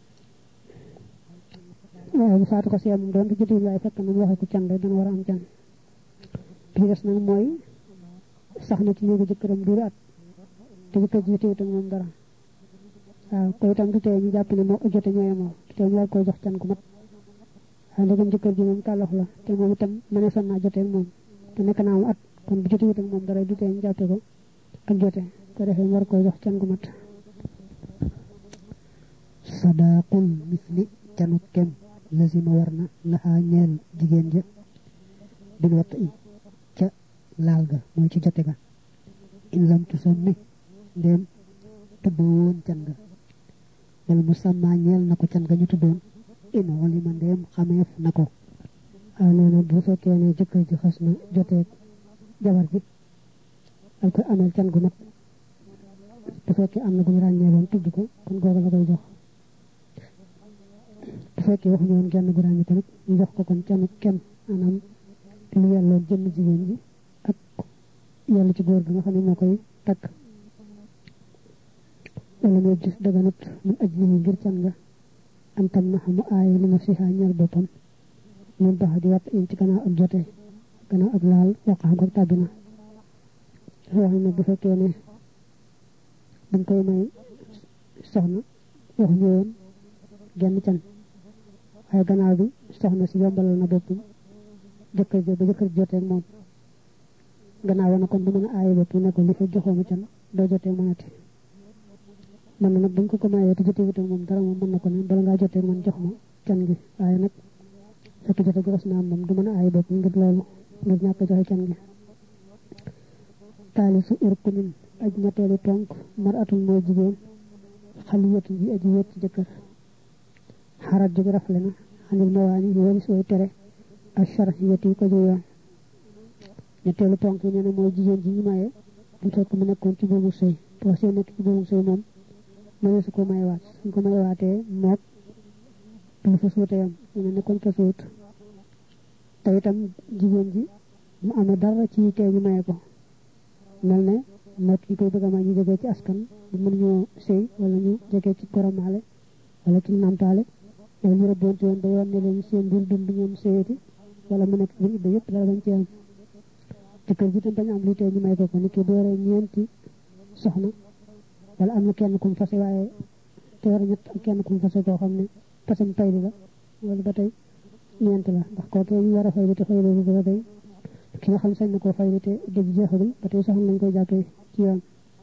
waaye bu faatu ko si moom doon du jotiwul waaye fekk na ñu waxee ko can rek dana war a am can bi des nag mooy sax na ci néegu jëkkëram duuru at te jëkkër ji jotiwut ak moom dara waaw ko itam du tee ñu jàpp ne moo jote ñooy moo du tee ñu war koy jox can ku mat waaw ndegam jëkkër ji moom kàllax la te moom itam mëneesoon naa jotee ak moom te nekk naa am at kon bu jotewut ak moom dara du tee ñu jàppe ko ak jote ko defee ñu war koy jox can gu mat sadaqul misli canu kem lazima war na laxaa ñeel jigéen ja bil watt i ca laal ga mooy ci jote ga in lam tusammi ndéem tuddoo woon can ga wala mu sàmmaa ñeel na ko can ga ñu tuddoon in wali ma ndéem xameef na ko waaw nee na bu fekkee ne jëkkër ji xas na jotee jabar ji ak koy ameel can gu mat bu fekkee am na bu ñu ràññee woon tudd ko kon googu la koy jox bu fekkee waxuñu woon genn gu ràññee tamit ñu jox ko kon canu kem maanaam lu yelloon jëmm jigéen ji ak yàlla ci góor gi nga xam ne moo koy takk wala muy gis daganut mun aj li ngir can nga am tam na xamu aaye li ma fiha ñeel boppam ñun baax di watt in ci gannaaw ak jote gannaaw ak laal waqax goog tàbbi na dafa wax ne bu fekkee ne dañ koy may soxna waxuñu woon genn can waaye gannaaw bi soxna si yombalal na boppam jëkkër ji ba jëkkër jotee ak moom gannaaw na kon bu mën a aaye boppam ne ko li fa joxooma can doo jotee mënati man na nag buñ ko ko mayee te jotee wut ak moom dara moom mën na ko ne bala ngaa jotee man jox ma can gi waaye nag fekk jote gi ros na am moom du mën a aaye boppam ngir loolu ngir ñàkk joxe can gi taalisu urkunin aj ñetteelu tonk mar atul mooy jigéen xaliyatu ji aji wéet ci jëkkër xarat jóg rafle na xanil mawaani walis way tere ak sharhiyati ko ju yoon ñetteelu tonk yi nee na mooy jigéen ji ñu maye bu fekk mu nekkoon ci boobu sëy boo see nekk ci boobu sëy moom mëne su ko mayewaat suñ ko mayewaatee mook lu fa suuteyam ñu nekkoon fa suut te itam jigéen ji mu amee dara ci tee ñu maye ko mel ne moo ki koy bëgg a may ñu jógee ci askan bu mën ñoo sëy wala ñu jógee ci koromaale wala ci namtaale wala ñu rëbboonte woon ba yoon ne leen seen biir dund ñoom sëyati wala mu nekk biir idda yëpp dara bañ ci am jëkkër ji tam bañ am li tee ñu may ko ko ni ki dooree ñeenti soxna wala am na kenn kum fase waaye te war a ñett ak kenn kum fase koo xam ne pasam payli la wala ba tey ñeent la ndax kooku ñu war a fay te fay loolu ba tey ki nga xam sañ na koo fay te dëgg jeexagul ba tey soxna lañ koy jàppee ci yoon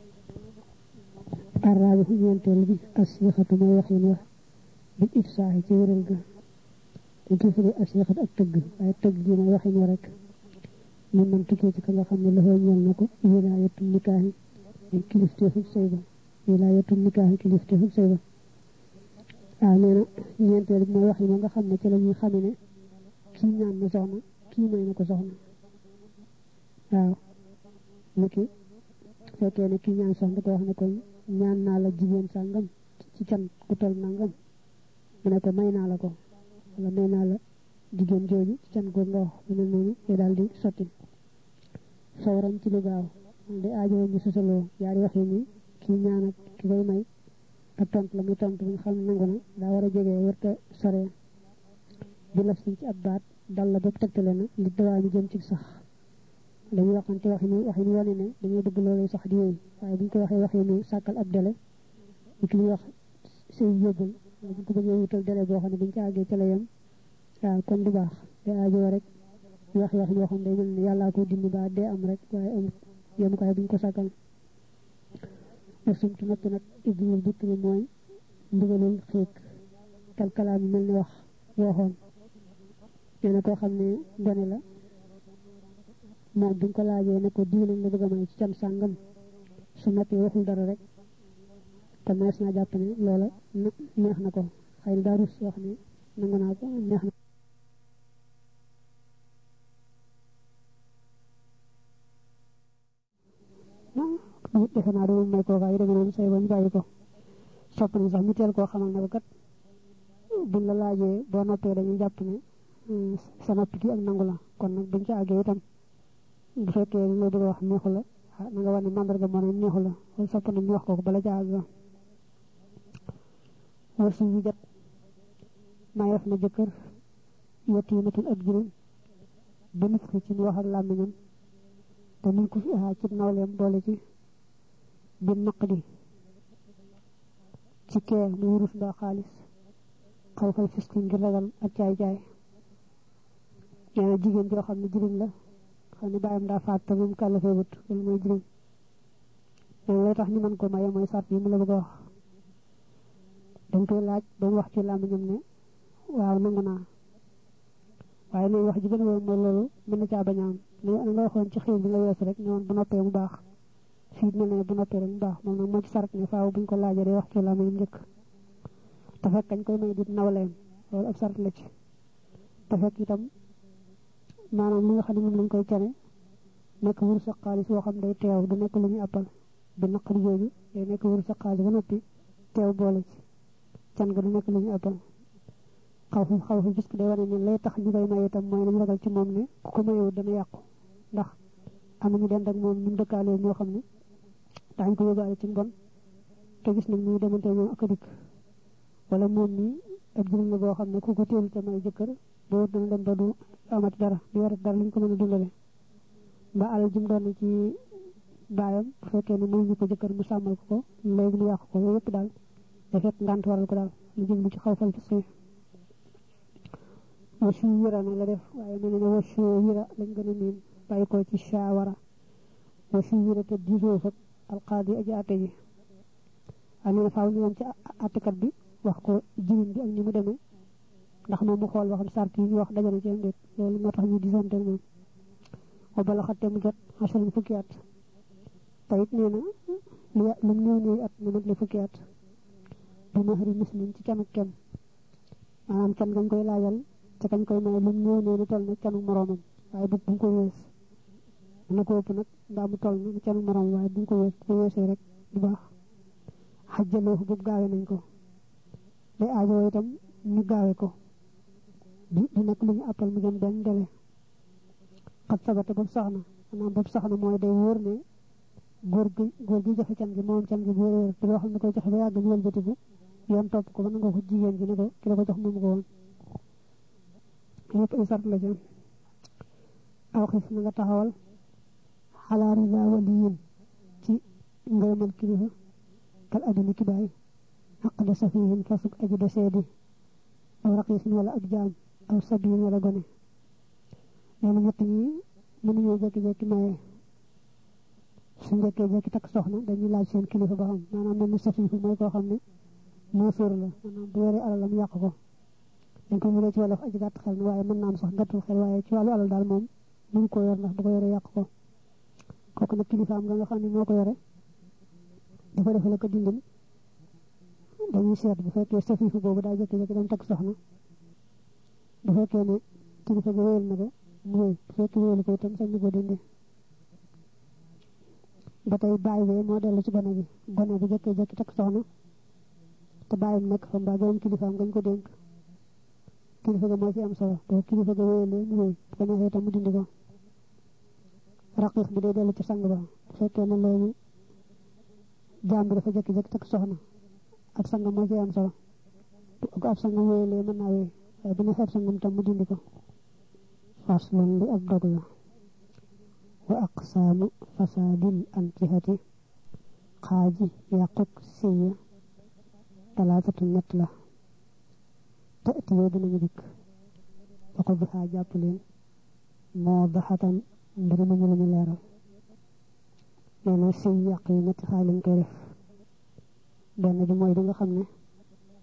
arraabi fu ñeenteel bi asixatu mooy wax yin wax bil ifsaahi ci wéral ga dañ koy firi asixatu ak tëgg waaye tëgg gi mooy waxin wa rek mun man tukkee ci ka nga xam ne loxoo ñeel na ko wilaayatu nikaahi ay kilifteefu sëy ba wilaayatu nikaahi kilifteefu sëy ba waaw nee na ñeenteel bi mooy wax yi moo nga xam ne ci la ñuy xame ne kii ñaan na soxna kii may na ko soxna waaw ni ki fekkee ne kii ñaan soxna ko wax ne ko ñaan naa la jigéen sàngam ci can ku tol nangam mu ne ko may naa la ko wala may naa la jigéen jooju ci can ko nga wax lu mel noonu day daal di sotti fawran ci lu gaaw di aajo ñu sosaloo yaari wax yi ni kii ñaan ak ki koy may ak tontu la muy tontu bi nga xam ne nangu na daa war a jege wërta sore bi laf ci ab baat dal la bopp tegtale na li dawaa ñu jëm ci sax dañuy waxante wax ni wane ne dañuy bëgg loolu sax di wéy waaye buñ ko waxee wax ni sàkkal ab délai ñu ki wax sëy yóbbal buñ ko bëggee wutal délai boo xam ne buñ ci àggee ca la yem waaw kon du baax te aajo rek wax yoo xam ne day mel ni yàllaa ko dindi ba dee am rek waaye amul yemukaay buñ ko sàkkal wasumtu nag ibnul bikri mooy ndigalul xiik kal kalaam mel ni wax waxoon nee na koo xam ne gone la moom buñ ko laajee ne ko diw lañ la bëgg a may ci can sàngam su noppi waxul dara rek kon nees naa jàpp ne loola neex na ko xëy na daa rus wax ne nangu naa ko neex na defe naa dama may koo waaye dama noonu say bañ bàyyi ko sopp nañ sax ñu teel koo xamal ne ko kat buñ la laajee boo noppee dañuy jàpp ne sa noppi gi ak nangu la kon nag buñ ci àggee itam bu fekkee li lay bëgg a wax neexu la na nga wane mandarga moo ne neexu la wala sopp nañ ñu wax ko bala ca àgg war suñu jot mayeef na jëkkër yatiimatul ak jirim ba nit ki ci mu wax ak làmmiñam te mun ko fi ci nawleem boole ci bi naq di ci kee mu wurus mbaa xaalis xaw fay fiski ngir ragal ak caay-caay nee na jigéen joo xam ne jirim la xam ne bàyyam daa faat te moom kàllafee wut loolu mooy jirim nee na lay tax ñu mën ko maye mooy sart yi mu la bëgg a wax dañ koy laaj ba mu wax ci làmmiñam ne waaw nangu naa waaye léegi wax ji gën a wóor mooy loolu mën na caa bañ a am li nga waxoon ci xiir bi nga weesu rek ñëwoon bu noppee mu baax fii mel ne bu noppee rek mu baax moom nag moo ci sart ne faaw buñ ko laajee day wax ci làmmiñam njëkk te fekk kañ koy may di nawleem loolu ab sart la ci te fekk itam maanaam li nga xam ne moom lañ koy cane nekk wur sa xaalis boo xam day teew du nekk lu ñuy appal bi naqari jooju day nekk wur sa xaalis ba noppi teew boole ci can ga du nekk lu ñuy appal xaw fi gis ko day wane ne lay tax ñu koy maye itam mooy nañ ragal ci moom ne ku ko mayewut dana yàqu ndax am nañu dend ak moom ñu dëkkaalee ñoo xam ne daañ ko yóbbaale ci mbon te gis nañ ñuy demante ñoom ak a dikk wala moom nii ab jirim la boo xam ne ku ko téelu te may jëkkër boo dana dem ba du amati dara du war dara luñ ko mën a dundale mbaa alal jim doon ci baayam bu fekkee ne muy ñu ko jëkkër mu sàmmal ko léegi mu yàq ko yooyu yëpp daal day fekk ngànt waral ko daal lu jëm ci xaw fal fi suuf wasu yira nag la def waaye mel ne wasu yira lañ gën a miin bàyyi ko ci shawara wasu yira te diisoo fa alqaadi aji àtte ji am na faaw ñu woon ci àttekat bi wax ko jirim bi ak ni mu demee ndax moom mu xool waxam sart yi ñu wax dajana ci am déet loolu moo tax ñu diisante moom wa bala xatte mu jot asharin fukki at te it nee na lu néew néew at mu mat la fukki at bi mahri muslim ci canuk kem maanaam can gañ koy laajal te kañ koy may lu néew néew lu toll ne canu moroomam waaye bu mu ko wees na ko ëpp nag mbaa mu toll ne canu moroom waaye bu mu ko wees bu ko weesee rek du baax xajjaloo boobu gaawe nañ ko day aajoo itam ñu gaawe ko di nekk lu ñu appal mu jëm benn dele xat sabate boobu soxna maanaam boobu soxna mooy day wóor ne góor gi joxe can gi moom can gi bu wér te loo xam ne koy joxe ba yàgg ñu wëlbatiku yoon topp ko ba nangoo ko jigéen ji ne ko ki la ko jox moomu ko woon yëpp ay sart la ci aw xif na nga taxawal xalaa rida waliyin ci ngërëmal kilifa kal adami kibaay xaq da safihin fasuk aji da seedi aw raqiisin wala ab jaam aw sabiin wala gone nee na ñett ñi mënuñoo jekki-jekki maye su njëkkee jekki takk soxna dañuy laaj seen kilifa ba xam maanaam mel ni safiifu mooy koo xam ne moo sóor la maanaam bu yoree alalam yàq ko dañ ko mënee ci wàllu aji gàtt xel waaye mën naa am sax gàttul xel waaye ci wàllu alal daal moom mënu ko yor ndax bu ko yoree yàq ko kooku nag kilifaam nga xam ne moo ko yore di ko defee la ko dindil dañuy seet bu fekkee safiifu boobu daa jékki-jékki dem takk soxna bu fekkee ne kilifa ga wéyal na ko mu wéy bu fekkee wéyalu ko itam sañ ñu ko dindi ba tey bàyyi bee moo dellu ci gone bi jékki-jékki takk soxna te bàyyim nekk fa mbaa gërëm kilifaam gañ ko dénk kilifa ga moo ci am solo te kilifa ga wéyalee mu wéy bu ko neexee itam mu dindi ko raqiq bi day dellu ci sang ba bu fekkee ne léegi jaam bi dafa jékki-jékki takk soxna ab sangam moo ci am solo bu ab sangam wéyalee mën naa wéy waaye bu neexee ab sangam tam mu dindi ko faslun li ab dog la wa aqsaamu fasaadil ankihati xaaji yàquk siya talaatatu ñett la te tiyoo dinañu dikk waxu bi xaa jàpp leen moo daxatan mbiri nañu lañu leeral nee na siy yàq yi ñetti xaaj lañ koy def benn bi mooy bi nga xam ne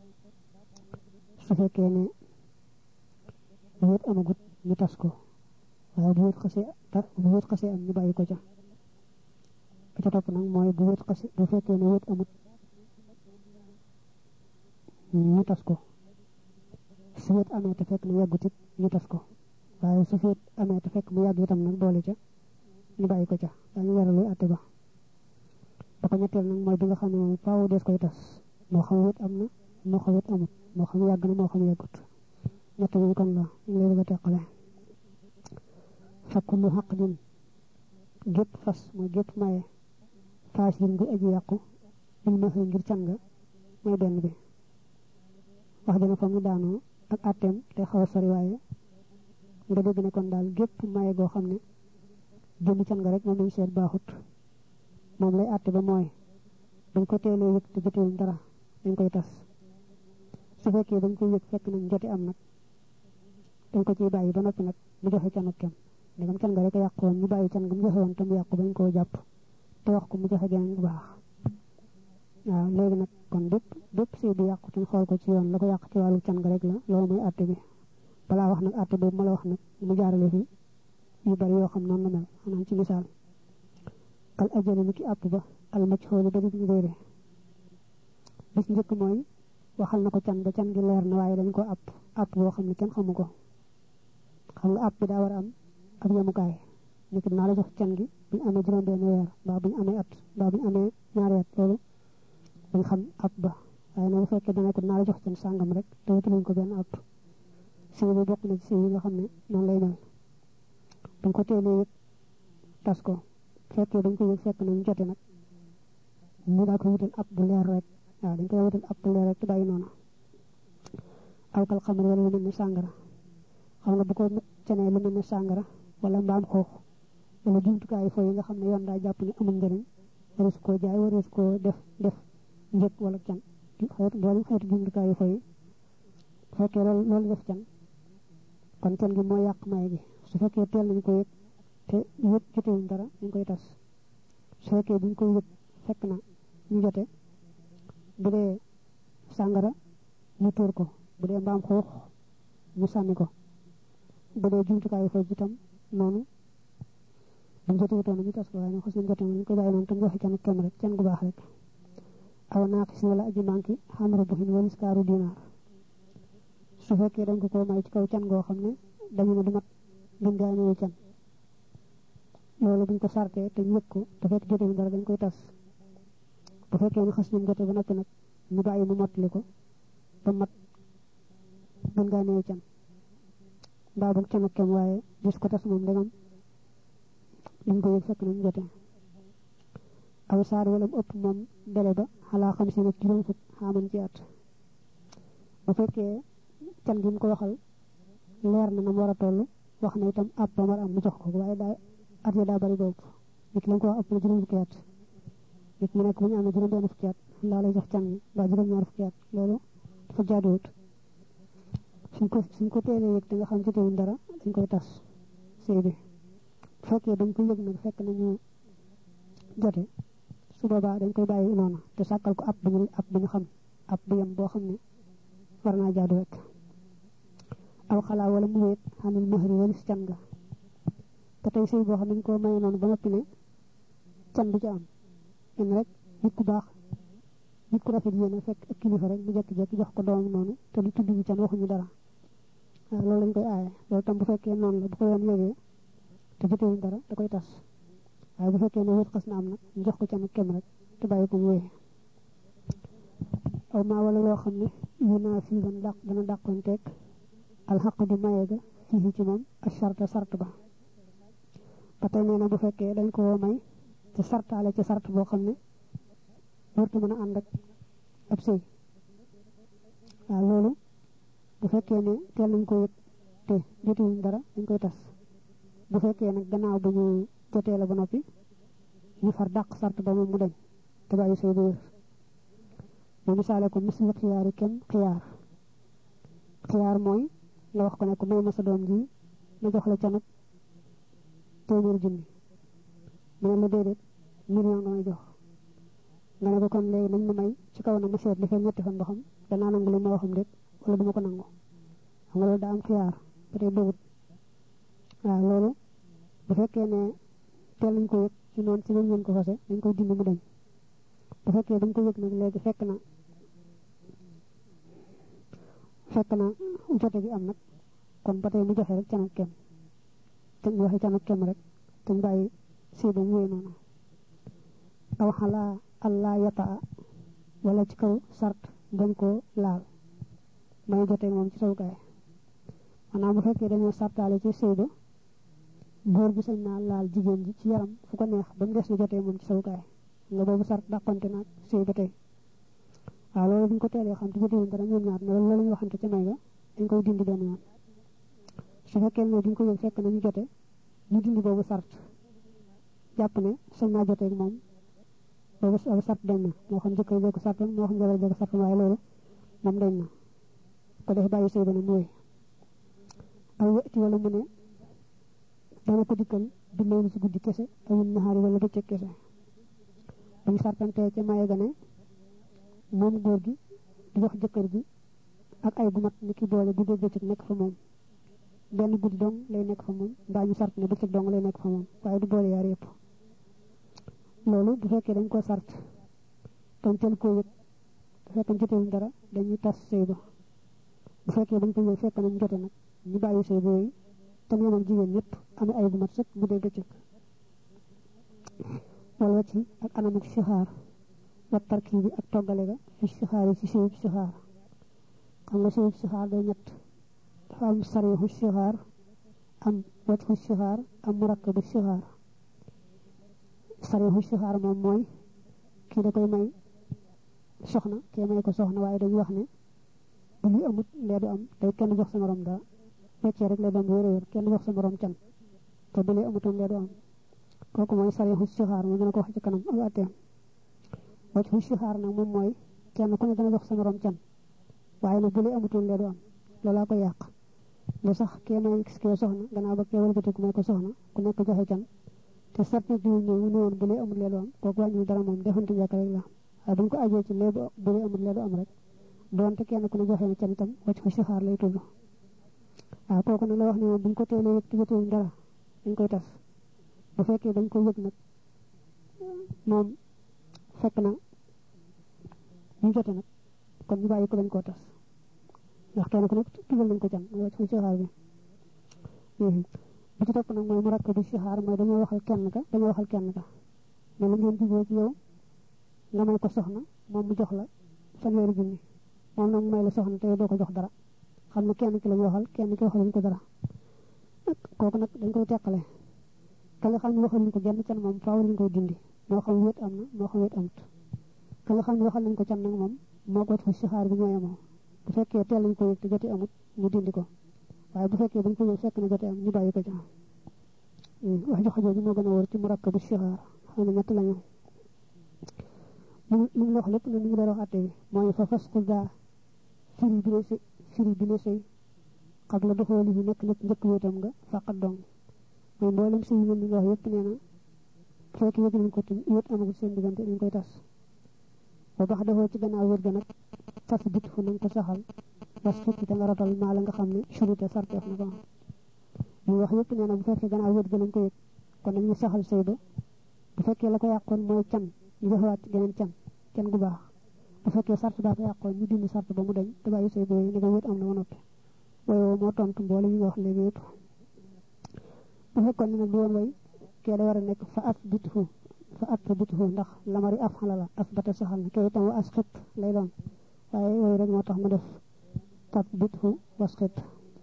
su fekkee ne wéet amagut ñu tas ko waaye bu wéet xasee am ñu bàyyi ko ca ba ca topp nag mooy bu fekkee ne wéet amut ñu tas ko su wéet amee te fekk mu yàggut it ñu tas ko waaye su wéet amee te fekk mu yàgg itam nag boole ca ñu bàyyi ko ca dañu waraluy àtte ba ba ko ñetteel nag mooy bi nga xam ne moom faaw des koy tas moo xam wéet am na moo xam wéet amut moo xam yàgg na moo xam yàggut ñett yi kon la ñu lay bëgg a teqale fakku lu xaq din gépp fas mooy gépp maye faas din gu aji yàqu il ma xëy ngir can nga mooy benn bi wax dana fa mu daanoo ak àtteem te xaw a sori waaye nga dégg ne kon daal gépp maye goo xam ne jënd can nga rek moom lañ seet baaxut moom lay àtte ba mooy dañ ko teelee yëg te jotewuñ dara dañ koy tas su fekkee dañ koy yëg fekk nañ jote am nag dañ ko ciy bàyyi ba noppi nag mu joxe can ak kem ndegam can nga rek a yàqu woon ñu bàyyi can nga mu joxe woon te mu yàqu bañ koo jàpp te wax ko mu joxe geneen bu baax waaw léegi nag kon bépp sëy bi yàqu te xool ko ci yoon la ko yàq ci wàllu can nga rek la loolu mooy àtte bi balaa wax nag àtte boobu ma la wax nag mu jaarale fi yu bari yoo xam noonu la mel xanaa ci misaal kal ajali ni ki àpp ba al mac xooli ba ñu réere bis njëkk mooy waxal na ko can ba can gi leer na waaye dañ ko àpp boo xam ne kenn xamu ko xam nga àpp bi daa war a am ab yemukaay nit naa la jox can gi bu ñu amee juróom-benn weer mbaa bu ñu amee at mbaa bu ñu amee ñaari at loolu dañ xam àpp ba waaye nag bu fekkee dana ko naa la jox can sàngam rek te wutaluñ ko benn àpp si bi bokk na ci si yi nga xam ne noonu lay mel buñ ko teelee yëg tas ko fekkee dañ ko yëg fekk nañ jote nag mu daa ko wutal àpp bu leer rek waaw dañ koy wutal àpp bu leer rek te bàyyi noonu awkal xamar wala lu mel ne sàngara xam nga bu ko cenee lu mel ne sàngara wala mbaam xoox wala jumtukaayu fo yi nga xam ne yoon daa jàpp ne amul njëriñ warees koo jaay warees koo def njëg wala can mboolem xeetu jumtukaayu fo yi bu fekkee loolu def can kon can gi mooy yàq may gi su fekkee teel nañ ko yëg te yëg jotewuñ dara ñu koy tas su fekkee buñ koy yëg fekk na ñu jote bu dee sàngara ñu tuur ko bu dee mbaam xuux ñu sànni ko bu dee jumtukaayu fo ji tam noonu buñ jotewutoon ñu tas ko waaye xos nañ jote ñu koy bàyyi noonu tam joxe can kem rek can gu baax rek aw naaqis wala aji manki xamara bu xin walis kaaru dinaar su fekkee dañ ko may ci kaw can goo xam ne dañu ne du mat gën gaa ñëwee can loolu buñ ko sartee te ñu yëg ko te fekk jotewuñ dara dañ koy tas bu fekkee ne xas nañ jote ba noppi nag ñu bàyyi mu mottali ko ba mat gën gaa ñëwee can mbaa boog can ak kem waaye gis ko tas moom ndegam dañ ko yëg fekk nañ jote aw saar wala mu ëpp moom dele ba xalaa xam si nag juróom fukk xaaman ci at bu fekkee can gi mu ko waxal leer na nam war a toll wax na itam ab ba war am mu jox ko waaye daa at ya daa bari boobu nit lañ ko wax ëpp na juróom fukki at nit mu nekk bu ñu amee juróom benn fukki at laa lay jox can gi mbaa juróom ñaar fukki at loolu dafa jaaduwut suñ ko teelee yëg te nga xam jotewuñ dara dañ koy tas sëy bi bu fekkee dañ ko yëg nag fekk nañu jote su boobaa dañ koy bàyyi noonu te sàkkal ko ab bu ñu xam ab bu yem boo xam ne war naa jaadu rek aw xalaa wala mu wéet xamul mahri wala si can nga te tey sëy boo xam ne ñu ko maye noonu ba noppi ne can du ci am in rek nit ku baax nit ku rafet yéene fekk ak kilifa rek mu jekki-jekki jox ko doom noonu te du tudd ñu can waxuñu dara waaw loolu lañ koy aaye loolu tam bu fekkee noonu la bu ko yoon yëgee te jotewuñ dara da koy tas waaye bu fekkee ne wéet xas na am nag ñu jox ko can ak kem rek te bàyyi ko mu wéy aw maa wala loo xam ne yu naa fii dana dàqonteeg alxaq di maye ga fii ci moom ak sarta sart ba ba tey nee na bu fekkee dañ ko may te sartaale ci sart boo xam ne wartu mën a ànd ak ab sëy waaw loolu bu fekkee ne teel nañ ko yëg te jotuwuñ dara dañ koy tas bu fekkee nag gannaaw bu ñu jotee la ba noppi ñu far dàq sart ba moom mu deñ te bàyyi sëy bu wér mu misaale ko misli xiyaari kenn xiyaar mooy nga wax ko ne ko may ma sa doom ji ma jox la canut téeméeri junni mu ne la déedéet million nga may jox nga ne ko kon léegi nañ ma may ci kaw na ma seet li fee ñetti fan ba xam danaa nangu lu ma waxam déet wala duma ko nangu xam nga loolu daa am xiyaar ba tey bëggut waaw loolu bu fekkee ne teel nañ ko yëg ci noonu ci lañ leen ko fase dañ koy dindi mu dañ bu fekkee dañ ko yëg nag léegi fekk na jote gi am nag kon ba tey mu joxe rek canam kem te ñu waxe canam kem rek te ñu bàyyi sëy ba mu wéy noonu aw xalaa allah yataa wala ci kaw sart bañ koo laal may jotee moom ci sawukaay maanaam bu fekkee dañoo sartaale ci sëy ba góor bi sañ naa laal jigéen ji ci yaram fu ko neex ba mu des na jotee moom ci sawukaay nga boobu sart dàqonte naag sëy ba tey waaw loolu bu ñu ko teelee xam te jotewuñ dara ñoom ñaar ne loolu ñu waxante ca may ga dañ koy dindi benn yoon su fekkee ne duñ ko yëg fekk nañu jote ñu dindi boobu sart jàpp ne sañ naa jotee ak moom boobu sart dañ na moo xam jëkkër jëkk sartam moo xam jabar jëkk sartam waaye loolu moom dañ na ko def bàyyi sëy ba ne mu wéy aw weti wala mu ne dana ko dikkal bi layli ci guddi kese awul naxaari wala bëccëg kese bañ sartantee ca maye ga ne moom góor gi di jox jëkkër ji ak ay gu mat ni ki boole guddi bëccëg nekk fa moom benn guddi dong lay nekk fa moom mbaa ñu sart ne bëccëg dong lay nekk fa moom waaye du boole yaar yëpp loolu bu fekkee dañ ko sart tam teel koo yëg bu fekkee jotewuñ dara dañuy tas sëy ba bu fekkee dañ ko yëg fekk nañ jote nag ñu bàyyi sëy booyu te ñoom ak jigéen ñëpp amee ay bu mat sëkk bu dee bëccëg wala ci ak anam ak sixaar wa tarkii bi ak toggale ga fi sixaar yi ci sëyub sixaar xam nga sëyub sixaar day ñett dafa am sarixu sixaar am wajhu sixaar am murakkabu sixaar sarixu sixaar moom mooy kii da koy may soxna kee may ko soxna waaye dañuy wax ne bu ñu amut lee du am day kenn jox sa morom dara weccee rek lay doon bu wér kenn jox sa morom can te bu lee amutoon lee du am kooku mooy sarixu sixaar moom dana ko wax ci kanam ak atteem wajhu sixaar nag moom mooy kenn ku ne dana jox sa morom can waaye nag bu lee amutoon lee du am loolaa ko yàq lu sax kee may kee soxna gannaaw ba kee wëlbatiku may ko soxna ku nekk joxe can te sarti diw ñëw mu ne woon bu lee amul lee du am kooku wàññi dara moom defantu njëkk rek la waaye bu ñu ko ajee ci lee bu lee amul lee du am rek doonte kenn ku ne joxe na can itam wajhu sixaar lay tudd waaw kooku nag la wax ne moom bu ñu ko teelee yëg te jotewuñ dara dañ koy tas bu fekkee dañ ko yëg nag moom fekk na ñu jote nag kon ñu bàyyi ko bañ koo tas ndax kenn ku nekk tugal nañ ko can mooy wajhu sixaar bi bu ci topp nag mooy murakkabu sixaar mooy dañoo waxal kenn ka ne la ngeen juboo ci yow nga may ko soxna moom mu jox la fanweeri junni moom nag may la soxna te doo ko jox dara xam ne kenn ki lañ waxal kenn ki waxaluñ ko dara kooku nag dañ koy teqale ka nga xam ne waxaluñ ko genn can moom faaw lañ koy dindi moo xam wéet am na moo xam wéet amut ka nga xam ne waxal nañ ko can nag moom moo ko wajhu sixaar bi ñooy amoo bu fekkee teel lañ ko yëg te jote amut ñu dindi ko waaye bu fekkee bañ ko yëg fekk na jote am ñu bàyyi ko ca wax jox jooju moo gën a wóor ci murakkabu sixaar xam ne ñett lañu li ñu wax lépp ne ñu ngi doon wax atte bi mooy fa fasqu daa firi bi ne sëy xam la doxooli yi nekk njëkk wéetam nga fàqat dong mooy mboolem sëy yi ñu wax yëpp nee na fekk yëg nañ ko te wéet amagul seen diggante dañ koy tas ba bax defoo ci gannaaw wéet ga nag fas bit fu nañ ko saxal was fekki te nga rotal maa la nga xam ne surute sarteef na ko ñu wax yëpp nee na bu fekkee gannaaw wéet ga lañ ko yëg kon dañuy saxal sëy ba bu fekkee la ko yàqoon mooy can ñu joxewaat ci geneen can gu baax bu fekkee sart baa ko yàqoon ñu dindi sart ba mu dañ te bàyyi sëy boobu ni nga wéet am na ba noppi waaye moo tontu mboole ñu wax léegi yëpp bu fekkoon ne nag du woon way kee da war a nekk fa asbithu ndax lamari af xala la asbata saxal na kee itam wa asxit lay doon waaye way rek moo tax mu def asbithu wasxit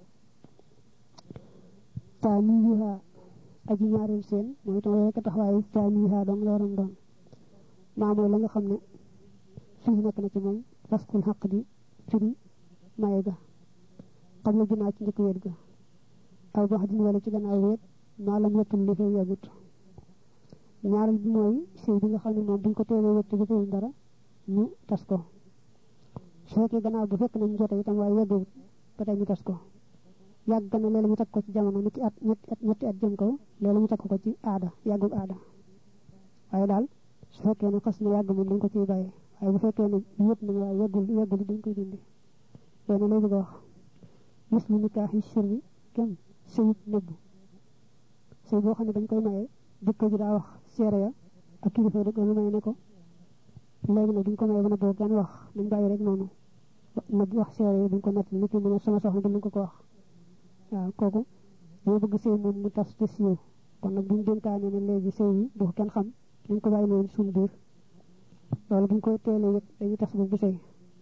taaniyuha aji ñaareel seen mooy itam way ko tax waaye taaniyuha dong la waroon doon maa mooy la nga xam ne fii nekk na ci moom fasqul xaq di firi maye ga xam la junaa ci njëkk wéet ga aw bax din wala ci gannaaw wéet maa lam yettul li fay yagut ñaareel bi mooy sëy bi nga xam ne moom buñ ko teelee wéet te jotewuñ dara ñu tas ko su fekkee gannaaw bu fekk nañ jote itam waaye yeggagut ba tey ñu tas ko yàgg na léeg-léeg ñu teg ko ci jamono ñetti at jëm kaw léeg-léeg ñu teg ko ci aada yàggug aada waaye daal su fekkee ne xas na yàgg moom dañ ko ciy bàyyi waaye bu fekkee ne yëpp nañ waaye yeggul dañ koy dindi loolu lay bëgg wax mislu nikaahi sirri kem sëyit nëbb sëy boo xam ne dañ koy maye jëkkër ji daa wax seere ya ak kilifa dëgg lu may ne ko léegi nag duñ ko maye ba nëbboo kenn wax dañ bàyyi rek noonu nëbb wax seere yi duñ ko nett nit ñi mu ne sama soxna duñ ko wax waaw kooku ñoo bëgg sëy moom mu tas te siiw kon nag buñ dénkaane ne léegi sëy yi bu ko kenn xam dañ ko bàyyi noonu suñu biir loolu buñ koy teelee yëg dañuy tas bu sëy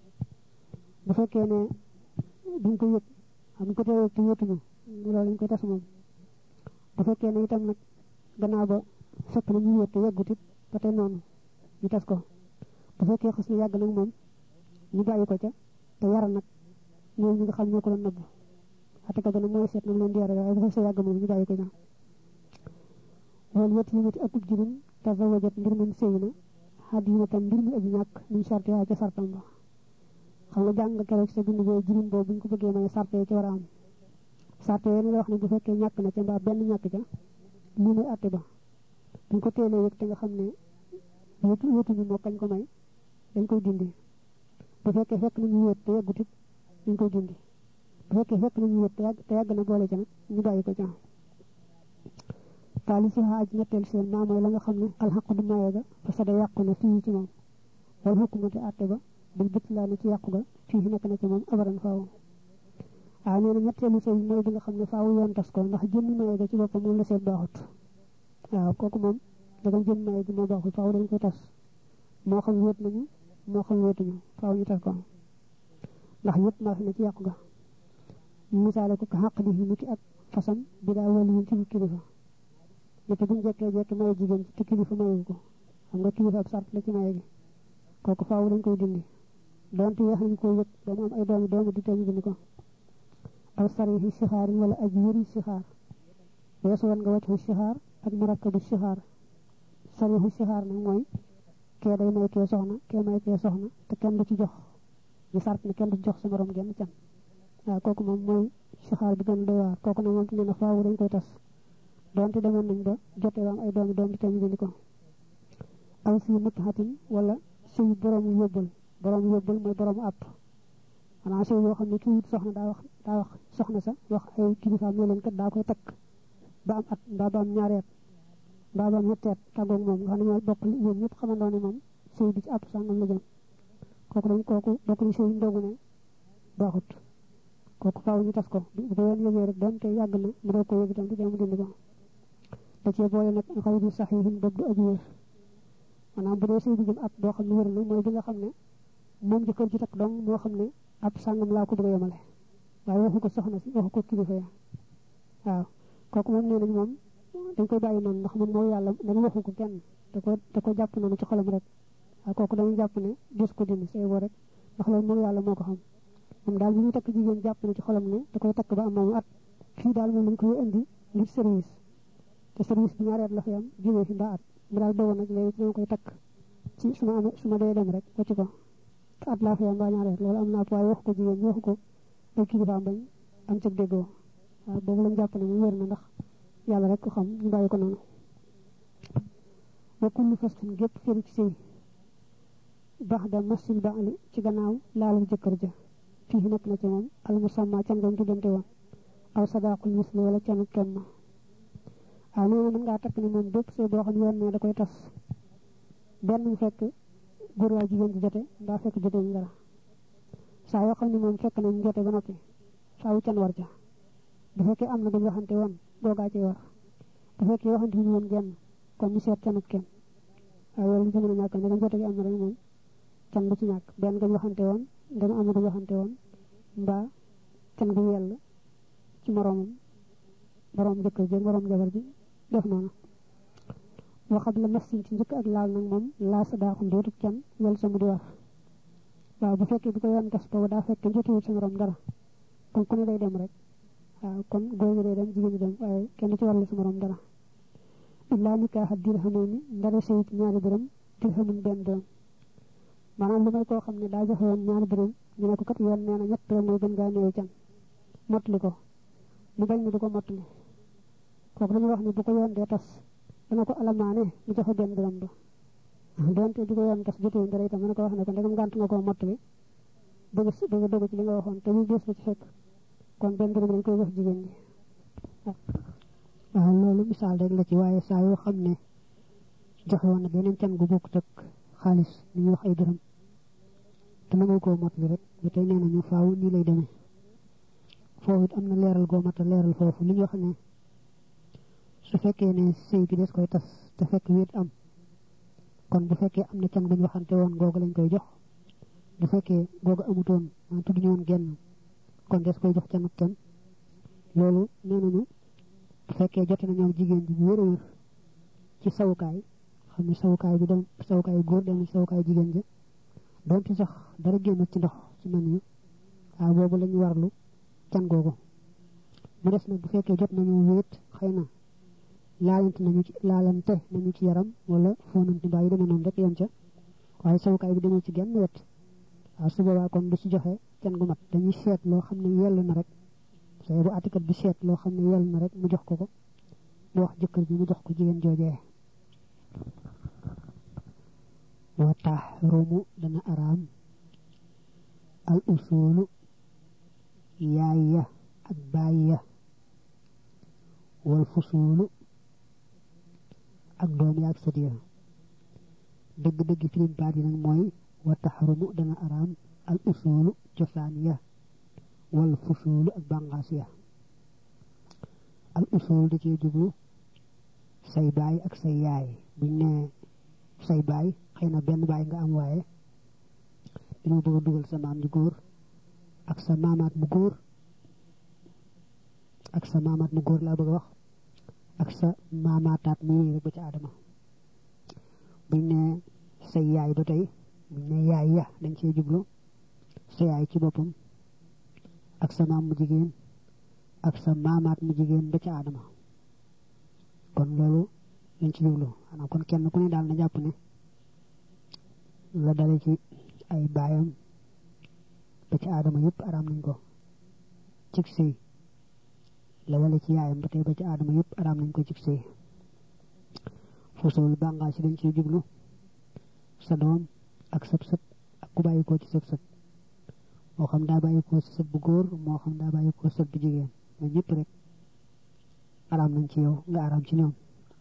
bu fekkee ne buñ ko yëg xam ko teewee te yëtuñu loolu lañ koy tas moom bu fekkee ne itam nag gannaaw ba fekk na ñu yët te yeggut it ba tey noonu ñu tas ko bu fekkee xës na yàgg nag moom ñu bàyyi ko ca te yara nag ñoo ñi nga xam ñoo ko doon nëbb ate ka gën mooy seet nag leen di yara waaye bu xës na yàgg moom ñu bàyyi ko ca wal yët yi niti akub jirim te zawajat mbir moom sëy na xadd yi na tam mbir mi aji ñàkk niñ sarte ca sartam ba xam nga jàng keroog sa bind boobu jirim boobu buñ ko bëggee may sarte ci war a am sarte yéen la wax ne bu fekkee ñàkk na ca mbaa benn ñàkk ca lii muy àtte ba buñ ko teelee yëg te nga xam ne yëtuñu moo kañ ko may dañ koy dindi bu fekkee fekk nañu yët te yeggut it dañ koy dindi bu fekkee fekk nañu yët te yàgg na boole ca nag ñu bàyyi ko ca taali si xaaj ñetteel seen maa mooy la nga xam ne alxaq du maye ga parce que da yàqu na fii ci moom wala xukkumate àtte ba bil bit laa ne ci yàqu ga fii nekk na ci moom abaran faaw waaw nee na ñetteelu sëy mooy bi nga xam ne faaw yoon tas ko ndax jëmmi maye ga ci boppam moom la seet baaxut waaw kooku moom dagam jëmmi maye gi moo baaxut faaw dañ koy tas moo xam wéet nañu moo xam wéetuñu faaw ñu tas ko ndax yëpp maa fi ne ci yàqu ga misaale ko ko xàq di ni ki ak fasam bi daa wàllu yi ci kilifa nit buñ jekkee maye jigéen ci te kilifa mayewu ko xam nga kilifa ab sart la ci maye gi kooku faaw dañ koy dindi donte wax nañ ko yëg ba mu am ay doomu di teñu dindi ko aw sarihi sixaar wala aj yëri sixaar weesu woon nga waccu sixaar ak murakkabu sixaar sarihu sixaar nag mooy kee day may kee soxna kee may kee soxna te kenn du ci jox ñu sart ne kenn du ci jox sa morom genn can waaw kooku moom mooy sixaar bi gën doy waar kooku nag moom nee na faaw dañ koy tas donte demoon nañ ba jotee ba am ay doom di teñu dindi ko aw si mutahatin wala sëy boroomu yóbbal mooy boroomu àpp xanaa sëy yoo xam ne kii soxna daa wax soxna sa wax ay kilifaam ne leen kat daa koy takk ba am at mbaa ba am ñaari at mbaa ba am ñetti at tàggoog moom nga xam ne ñoo bokk yéen ñëpp xamandoo ne moom sëy bi ci àpp sàngam la jëm kooku bokk ni sëy ndogu ne baaxut kooku faaw ñu tas ko bu ko yoon yëgee rek doon te yàgg na mu doog ko yëg itam te mu dindi ko da cee boole nag xaw di saxihin boobu du aji wér maanaam bu dee sëy bi jëm at boo xam ne wér na mooy bi nga xam ne moom jëkkër ji takk dong moo xam ne ab sàngam laa ko bëgg a yemale waaye waxu ko soxna si waxu ko kilifa ya waaw kooku moom nee nañ moom dañ koy bàyyi noonu ndax moom mooy yàlla dañu waxu ko kenn da ko jàpp noonu ci xolam rek waaw kooku dañuy jàpp ne des ko dindi say boo rek ndax loolu mooy yàlla moo ko xam moom daal bi ñu takk jigéen jàpp ne ci xolam ne da koy takk ba am moomu at fii daal moom lañ koy indi ngir service te service bi ñaari at la fi am jógee fi mbaa at mu daal dogoon nag léegi dama koy takk ci su ma dee dem rek wacc ko te at laa fi am mbaa ñaari at loolu am naa waaye wax ko jigéen waxu ko ay kilifaam bañ am ci déggoo waaw boobu lañ jàpp ne mu wér na ndax yàlla rek ko xam ñu bàyyi ko noonu wa kullu fasxin gépp firi ci sëy baax da masil baali ci gannaaw laalu jëkkër ja fii nekk na ci moom al musamma can ngañ tuddante woon aw sadaqul misli wala canu kenn ma waaw nee na mën ngaa takk ne moom bépp sëy boo xam yoon ne da koy tas benn mu fekk góor waa jigéen ji jote mbaa fekk jote ñu dara saa yoo xam ne moom fekk nañ jote ba noppi faawu can war ca bu fekkee am na dañ waxante woon googaa ci war bu fekkee waxante ñu woon genn kon ñu seet canut kenn waaye loolu ci mën a ñàkk ne dañ jote gi am na rek moom can bu ci ñàkk benn gañ waxante woon dana am na dañ waxante woon mbaa can gu yell ci moroomam borom jëkkër ji borom jabar ji def noonu waxab la masin ci njëkk ak laal nag moom laa sa daaxu dootu can yel sa mu di war waaw bu fekkee bu ko yoon tas boobu daa fekk jotuwul sa morom dara kon ku ne day dem rek waaw kon góor gi day dem jigéen ñi dem waaye kenn ci warlu sa morom dara illaa nikaaxa dirhamayni ndara sëyit ñaari dërëm dirhamun benn dërëm maanaam lu may koo xam ne daa joxe woon ñaari dërëm ñu ne ko kat yoon nee na ñett dërëm mooy gën ngaa néew can mottali ko mu bañ ni du ko mottali kooku dañuy wax ni bu ko yoon dee tas dana ko alamaane mu joxe benn dërëm ba donte du ko yoon tas jotuwuñ dara itam dana ko wax ne ko ndegam gànt nga koo mottali bëgg dogu ci li nga waxoon te muy bés na ci fekk kon benn dërëm dañ koy jox jigéen ñi waaw loolu misaal rek la ci waaye saa yoo xam ne joxe woon na beneen can gu bokkut ak xaalis li ñuy wax ay dërëm te nangu koo mot li rek ba tey nee nañu faaw nii lay demee foofu it am na leeral goo mat a leeral foofu li ñu wax ne su fekkee ne sëy bi des koy tas te fekk wéet am kon bu fekkee am na can guñ waxante woon googu lañ koy jox bu fekkee googu amutoon man tudd ñu woon genn kon des koy jox can ak kenn loolu nee nañu bu fekkee jote na ñoom jigéen ji bu wér a wér ci sawukaay xam ne sawukaay bi dem sawukaay góor dem ci sawukaay jigéen ja donte sax dara génn ci ndox ci man yu waaw boobu lañu warlu can googu mu des nag bu fekkee jot nañu wéet xëy na laalante nañu ci yaram wala foonante mbaa yi demee noonu rek yem ca waaye sawukaay bi demee ci genn wet waaw su boobaa kon du ci joxe can gu mat dañuy seet loo xam ne yell na rek say bu atikat bi seet loo xam ne yell na rek mu jox ko mu wax jëkkër bi mu jox ko jigéen joojee wa tahrumu dana araam al usulu yaay ya ak baay ya wal fusulu ak doom ya ak sët ya dëgg-dëgg firim baat yi nag mooy wa tahrumu dana araam al usulu cosaan ya wal fusulu ak bàngaas ya al usul da cee jublu say baay ak say yaay buñ ne say baay xëy na benn baay nga am waaye dañoo bëgg a dugal sa maam ju góor ak sa maamaat mu góor ak sa maamaat mu góor laa bëgg a wax ak sa maamaataat mu wéy rek ba ci aadama buñ ne say yaay ba tey buñ ne yaay ya dañ cee jublu sa yaay ci boppam ak sa maam mu jigéen ak sa maamaat mu jigéen ba ci aadama kon loolu lañ ci jublu xanaa kon kenn ku ne daal na jàpp ne la dale ci ay baayam ba ci aadama yëpp araam nañ ko cig sëy la dale ci yaayam ba tey ba ci aadama yëpp araam nañ ko cig sëy fusul bàngaa si dañ ciy jublu sa doom ak sab sët ak ku bàyyi ko ci sab sët moo xam daa bàyyi ko ci sët bu góor moo xam daa bàyyi ko sët bu jigéen ñoom ñëpp rek araam nañ ci yow nga araam ci ñoom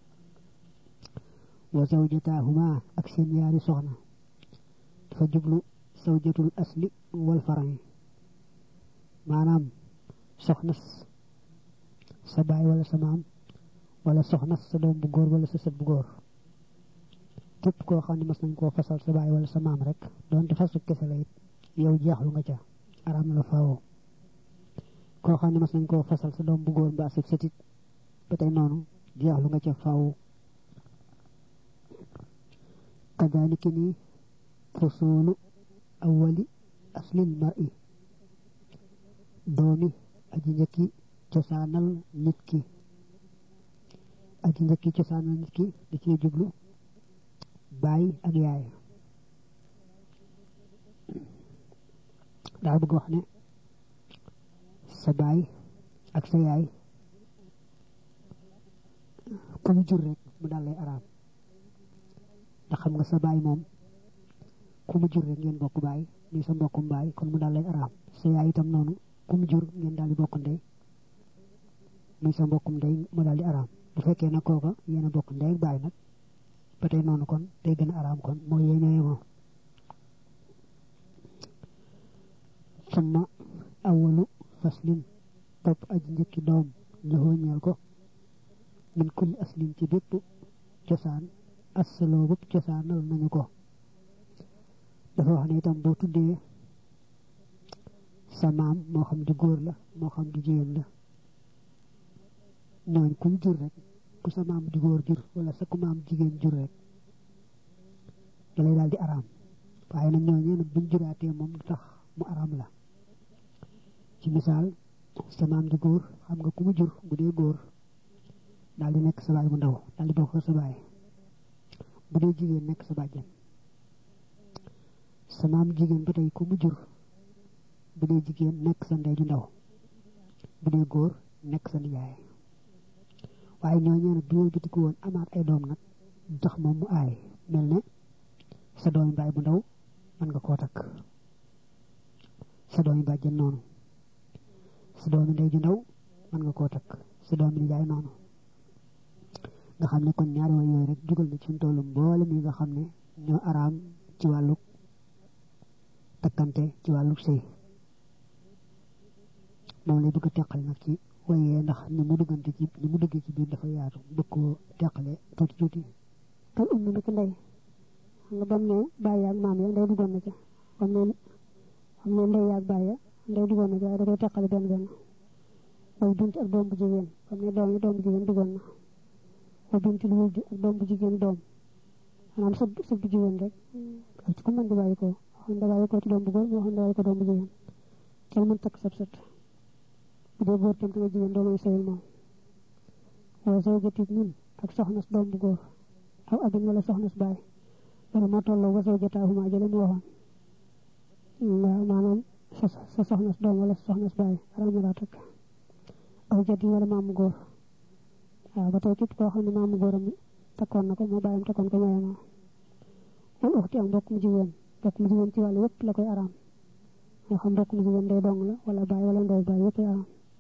wa zawjataahuma ak seen yaari soxna dafa jublu zawjatul asli wal fara'i maanaam soxnas sa baay wala sa maam wala soxnas sa doom bu góor wala sa sët bu góor képp koo xam ne mas nañ koo fasal sa baay wala sa maam rek doonte fasu kese la it yow jeexlu nga ca araam na la faawoo koo xam ne mas nañ koo fasal sa doom bu góor mbaa sa sëtit ba tey noonu jeexlu nga ca faawu kadaalika ni fusulu awwali aslil mar'i doomi aji njëkki cosaanal nit ki da ci jublu baay ak yaay daa bëgg wax ne sa baay ak sa yaay ku mu jur rek mu dal lay araam ndax xam nga sa baay moom ku mu jur rek ngeen bokk baay muy sa mbokkum baay kon mu dal lay araam sa yaay itam noonu ku mu jur ngeen daal di bokk ndey muy sa mbokkum ndey mu daal di araam bu fekkee nag kooka yéen a bokk ndey ak baay nag ba tey noonu kon day gën a araam kon mooy yee ñooy moom sama awalu faslin topp aji njëkki doom loxoo ñeel ko min kulli aslin ci bépp cosaan assaloo bépp cosaanal nañu ko dafa wax ne itam boo tuddee sa maam moo xam di góor la moo xam di jigéen la ñooñ ku mu jur rek ku sa maam di góor jur wala sa ku maam jigéen jur rek da lay daal di araam waaye nag ñooñee nag buñ juraatee moom du tax mu araam la ci misaal sa maam di góor xam nga ku mu jur bu dee góor daal di nekk sa baay bu ndaw daal di bokk sa baay bu dee jigéen nekk sa bàjjen sa maam jigéen ba tey ku mu jur bu dee jigéen nekk sa ndey ju ndaw bu dee góor nekk sa nijaay waaye ñooñee nag bu wëlbatiku woon amaat ay doom nag du tax moom mu aay mel ne sa doomi baay bu ndaw mën nga koo takk sa doomi bàjjen noonu sa doomi ndey ju ndaw mën nga koo takk sa doomi nijaay noonu nga xam ne kon ñaari way yooyu rek dugal na ci suñu tollu mboolem yi nga xam ne ñoo araam ci wàllu takkante ci wàllu sëy moom lay bëgg a teqale nag ci waye ndax ni mu duggante ci ni mu duggee ci biir dafa yaatu bëgg koo teqale tuuti kal ummi nag ndey nga bam ne bàyyi ak maam ya ndey duggoon na ca xam ne ndey ak bàyyi ndey duggoon na ca waaye da koy teqale benn way bint ak doom bu jigéen xam ne doom bu jigéen duggoon na wa bintul wuldi ak doom bu jigéen doom maanaam sëb bu jigéen rek ak ci ku mën di bàyyi ko waxoon da bàyyi ko ci doom bu góor moo xam da bàyyi ko doom bu jigéen kenn mën takk sëb bu dee góor tam nga jigéen doomay sëyal moom wa zawjatit min ak soxnas doom bu góor aw abin wala soxnas baay wala moo tolloo wa zawjataahuma jële mu waxoon waaw maanaam sa soxnas doom wala soxnas baay araam laa takk aw jaddi wala maamu góor waaw ba tey képp koo xam ne maamu góoram takkoon na ko moo bàyyam takkoon ko ñooy moom wal uxti ak mbokk mu jigéen ci wàllu yëpp la koy araam moo xam mbokk mu jigéen day dong la wala baay wala ndey baay yëpp araam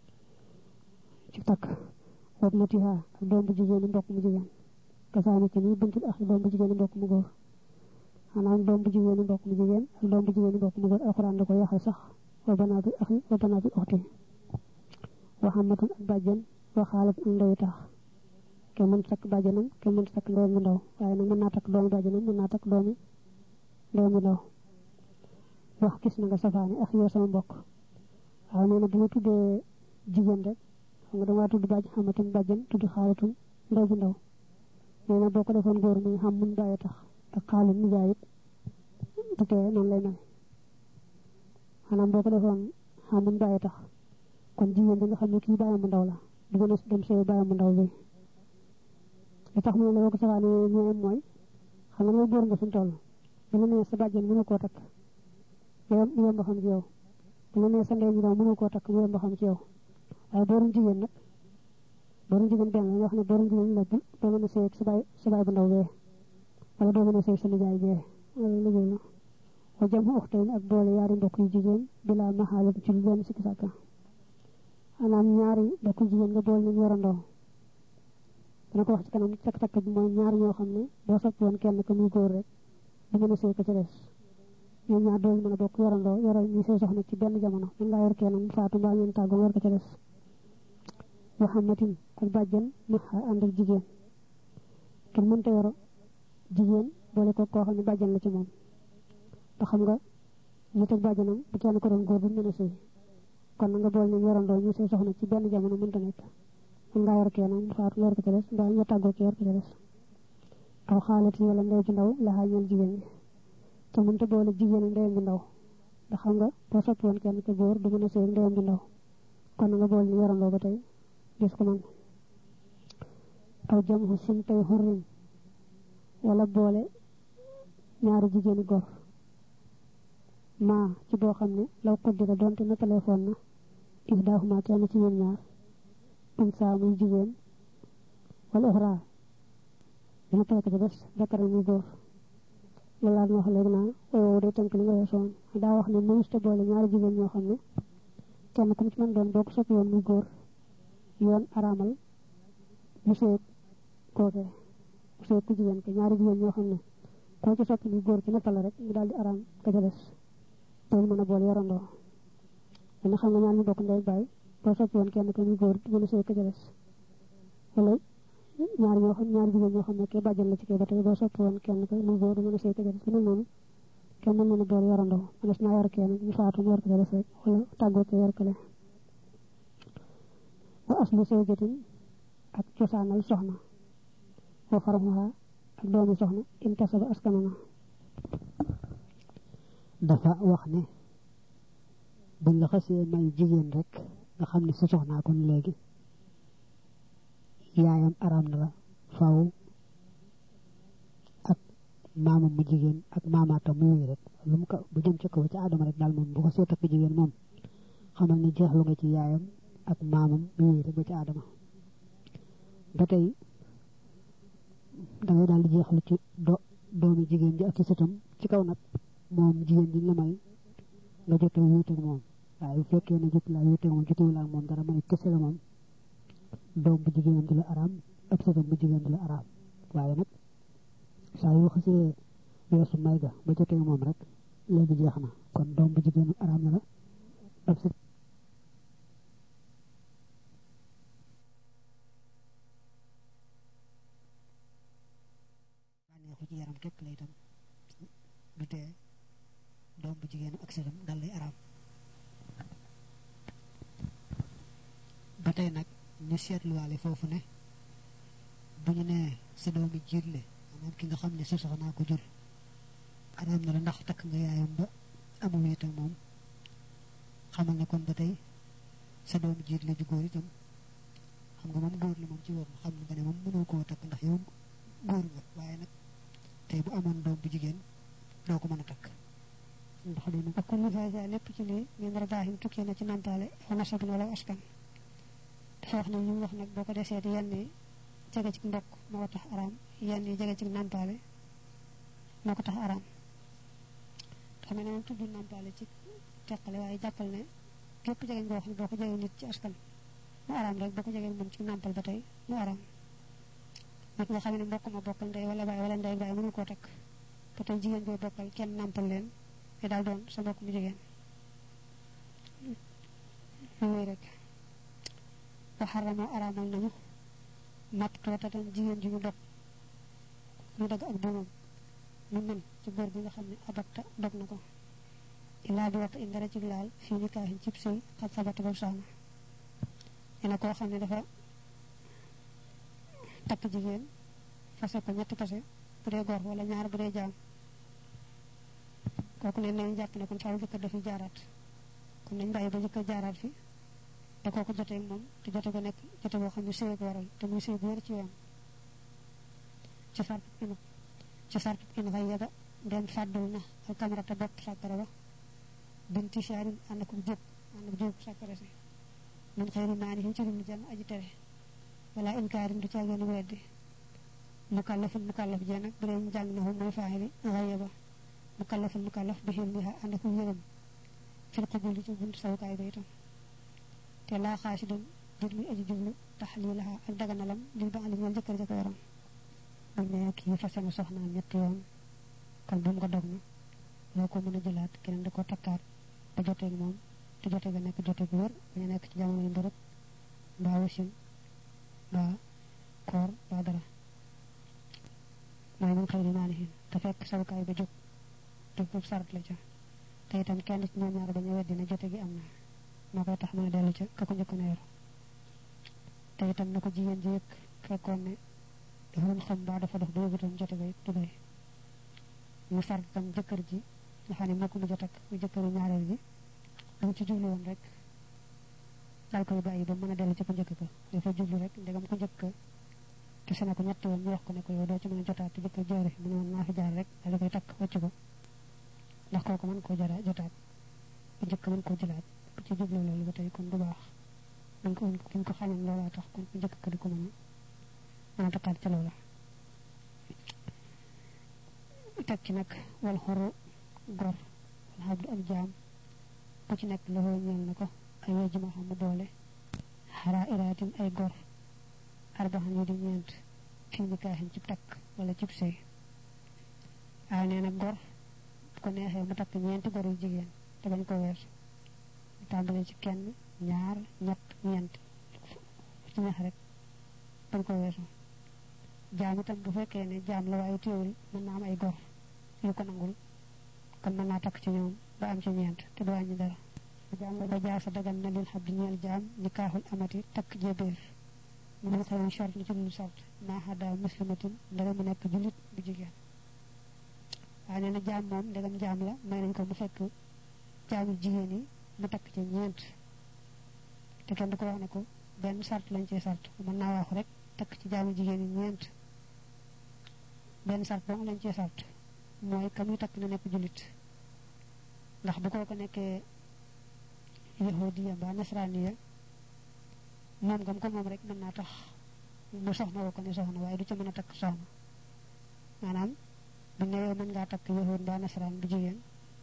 ci takk wab natiha ak doom bu jigéen mbokk mu jigéen kasaani ke ni bintul axi doom bu jigéen mbokk mu góor xanaa doom bu jigéen mbokk mu jigéen ak doom bu jigéen mbokk mu góor alxuraan da ko yaxal sax wa banaatul axi wa banaatul uxti wa xamatul ak bàjjen wa xaalat ak ndey tax kenn mën takk bàjjenam kenn mën takk ndeyam bu ndaw waaye nag mën naa takk doomi bàjjenam mën naa takk doomi ndeyam bu ndaw wax gis na nga safaani ak yow sama mbokk waaw nee na bu ma tuddee jigéen rek xam nga dama tudd bàjj xamatum bàjjen tudd xaalatum ndey bu ndaw nee na boo ko defoon góor muy xam mun bàyyi tax ak xaalim nijaay it du tee noonu lay mel maanaam boo ko defoon xam mun bàyyi tax kon jigéen bi nga xam ne kii bàyyam bu ndaw la du gën a dem sëy bàyyam bu ndaw bi li tax mu ne la boo ko safaani ñoom mooy xam nga ne góor nga fi mu toll bu la nee sa bàjjen mënu koo takk mu yomb xam ci yow bu la nee sa ndey ñu daw mënu koo takk mu yomb xam ci yow waaye boorum jigéen nag boorum jigéen benn nga wax ne boorum jigéen la doo mën a sëy sa baay bu ndaw bee wala doo mën a sëy sa nijaay bee wala liggéey la wa jam uxtayni ak boole yaari mbokk yu jigéen bilaa maxaalim ci lu benn sikki sàkka maanaam ñaari mbokk yu jigéen nga boole ñu yorandoo dana ko wax ci kanam takk bi mooy ñaari ñoo xam ne boo soppi woon kenn ko muy góor rek du mën a sëy ko ca des ñoom ñaar doon mën a bokk yorandoo yoral ñu sëy soxna ci benn jamono mën ngaa yor kenn mu faatu mbaa ngeen tàggoo yor ko ca des waxamatin ak bàjjen mu ànd ak jigéen kenn mënta yor jigéen boole ko koo xam ne bàjjen la ci moom te xam nga nit ak bàjjenam bu kenn ko doon góor du mën a sëy kon nga boole ñu yorandoo ñu sëy soxna ci benn jamono mënta nekk mën ngaa yor kenn mu faatu yor ko ca des mbaa nga tàggoo ci yor ko ca des aw xaalati wala ndey ju ndaw la xaañal jigéen ñi te mënta boole jigéen ak ndeyam bu ndaw ndax xam nga boo soppi woon kenn ko góor du mën a sëy ndeyam bu ndaw kon nga boole ñu yorandoo ba tey gis ko man aw jamhu sin tey xurrin wala boole ñaari jigéeni góor maa ci boo xam ne law qaddira donte na téléphone na ihdaahuma kenn ci ñoom ñaar unsa muy jigéen wala uxra dina tey ko ci des dakara muy góor loolu laa wax léegi naa oo day tënk li nga weesoon daa wax ne mënusta boole ñaari jigéen ñoo xam ne kenn ku ci mën doon boo ko soppi woon muy góor yoon araamal mu sëy kookee mu sëy ku jigéen ke ñaari jigéen ñoo xam ne koo ci soppi muy góor ci nattal rek mu daal di araam ka ca des loolu mën a boole yorandoo dina xam nga ñaar ñu bokk ndey baay boo soppi woon kenn ko muy góor mën a sëy ka ca des wala ñaari jigéen ñoo xam ne kee bàjjan la ci kee ba tey boo soppi woon kenn ko muy góor mën a sëy ka ca des bu ne noonu kenn mën na boole yorandoo mënees naa yor kenn ñu faatu mu yor ko ca des rek wala tàggoo ko yor ko le wa aslu zawjatin ak cosaanal soxna wa farmuha ak doomi soxna intasaba askanana dafa wax ne buñ la xasee may jigéen rek nga xam ne sa soxnaa kon léegi yaayam araam na la faw ak maamam mu jigéen ak maamaatam mu wéy rek lu mu ko bu jëm ca kaw ci aadama rek daal moom bu ko see takk jigéen moom xamal ne jeexlu nga ci yaayam ak maamam mu wéy rek ba ci aadama ba tey dangay daal di jeexlu ci doomi jigéen ji ak ci sëtam ci kaw nag moom jigéen ji la may nga jote wuute ak moom waaye bu fekkee ne jot laa wuute moom jotewu laa moom dara mooy kese la moom doom bu jigéenam di la araam ab sëtam bu jigéen di la araam waaye nag saa yoo xasee weesu may ga ba jotee moom rek léegi jeex na kon doom bu jigéen araam na la ab sët bànneexu ci yaram képp la itam du tee doom bu jigéen ak sëtam dal lay araam ba tey nag ñu seetluwaale foofu ne bu ñu nee sa doomi jiitle maanaam ki nga xam ne sa soxnaa ko jur araam na la ndax takk nga yaayam ba amu wéet ak moom xamal ne kon ba tey sa doomi jiitle ju góor itam xam nga moom góor la moom ci woon xam nga ne moom mënoo koo takk ndax yow góor nga waaye nag tey bu amoon doom bu jigéen doo ko mën a takk ndax dina ak kullu haza lépp ci lii min radaahin tukkee na ci nampaale aw nasabin wala askan dafa wax ne ñu wax nag boo ko desee di yenn yi jege ci mbokk moo ko tax araam yenn yi jege ci nampaale moo ko tax araam xam ne moom tudd nampaale ci teqale waaye jàppal ne képp jege nga wax ne boo ko jege nit ci askan mu araam rek boo ko jege moom ci nampal ba tey mu araam nag nga xam ne mbokk ma bokkal ndey wala baay wala ndey baay mënu koo takk ba tey jigéen booy bokkal kenn nampal leen te daal doon sa mbokk mu jigéen muy rek waxaramoo araamal nañu mat tuutatan jigéen ji ñu dog ñu dog ak buumam mu mën ci góor bi nga xam ne abakta dog na ko illaa bi waxtu indara ci laal fii ni kaaxin cib sëy xat sabata ba saana dina koo xam ne dafa takk jigéen fase ko ñetti fase bu dee góor wala ñaar bu dee jaam kooku ne nañ jàpp ne kon faaw jëkkër dafiy jaaraat kon nañ bàyyi ba jëkkër jaaraat fi te kooku jotee moom te jote ko nekk jote boo xam ne sëy ko waral te muy sëy bu wér ci yoon ci sartu in xay yaba ndem fàddul na al kamarata bopp sàkkara ba binti shaarin ànd ak jóob sàkkara si min xëyri maani ci lu jëm aji tere wala inkaarin du caagéen weddi mukallaf jee nag bu dee ñu jàng na fu mooy faayili xay yaba mukallaf bi xil liha ànd ak yërëm fil qubuli ci buntu sawukaay ba itam te laa xaasi doon jët muy aji jublu tax lii laxa ak daganalam lil ba ali ñal jëkkër ja ko waram buñ ne kii fase na soxnaam ñetti yoon kon bu mu ko dog na loo ko mën a jëlaat keneen da ko takkaat ba joteeg moom te jote ga nekk jote gu wër bañu nekk ci jamono yu mbërëb mbaa wasin mbaa koor mbaa dara mooy mun xëy di maanihin te fekk sawukaay ba jóg jóg sarat la ca te itam kenn ci ñoom ñaar bañu weddi na jote gi am na moo koy tax mën a dellu ca ka ko njëkk na yor te itam na ko jigéen ji yëkk fekkoon ne dafa doon xam mbaa dafa dox ba yëgutam jote ba it du doy ñu far tam jëkkër ji nga xam ne moo ko mujj a takk mu jëkkëru ñaareel ji dama ci jublu woon rek daal koy bàyyi ba mën a dellu ci ko njëkk ka dafa jublu rek ndegam ko njëkk te sena ko ñetti yoon ñu wax ko ne ko yow doo ci mën a jotaat te jëkkër joore mu ne woon naa fi jaar rek daal di koy takk wàcc ko ndax kooku mën koo jara jotaat bu njëkk mën koo jëlaat bu ci jublu loolu ba tey kon du baax dañ ko kiñ ko xañam loolaa tax kon ku njëkk ko di ko mën a takkaat ca loola teg ci nag wal xoru gor wal xabdu ak jaam bu ci nekk loxoo ñeel na ko ay wejji ma xam ne boole xaraa iraatin ay gor arbaxan yi di ñeent fii ni kaaxin cib takk wala cib sëy waaye nee na gor bu ko neexee mu takk ñeenti gor yu jigéen te bañ ko weesu tàmbalee ci kenn ñaar ñett ñeent ci neex rek bañ ko weesu jaam itam bu fekkee ne jaam la waaye téewul mën naa am ay gor yu ko nangul kon mën naa takk ci ñoom ba am ci ñeent te du wàññi dara jaam la ba jaasa dagan na lil xab di ñeel jaam ni kaaxul amati takk jébbéer mu ne xëyoon short ni ci lu sart maaxadaa muslimatin ndara mu nekk jullit bu jigéen waaye nee na jaam moom ndegam jaam la may nañ ko mu fekk jaamu jigéen yi mu takk ci ñeent te kenn du ko wax ne ko benn sart lañ ci sart mën naa wax rek takk ci jaamu jigéen yi ñeent benn sart dong lañ ci sart mooy ka muy takk na nekk jullit ndax bu ko nekkee yahudiya mbaa nasraniya moom gam ko moom rek mën naa tax mu soxna woo ko ne soxna waaye du ca mën a takk soxna maanaam bu ne yow mën ngaa takk yahud mbaa nasraan bu jigéen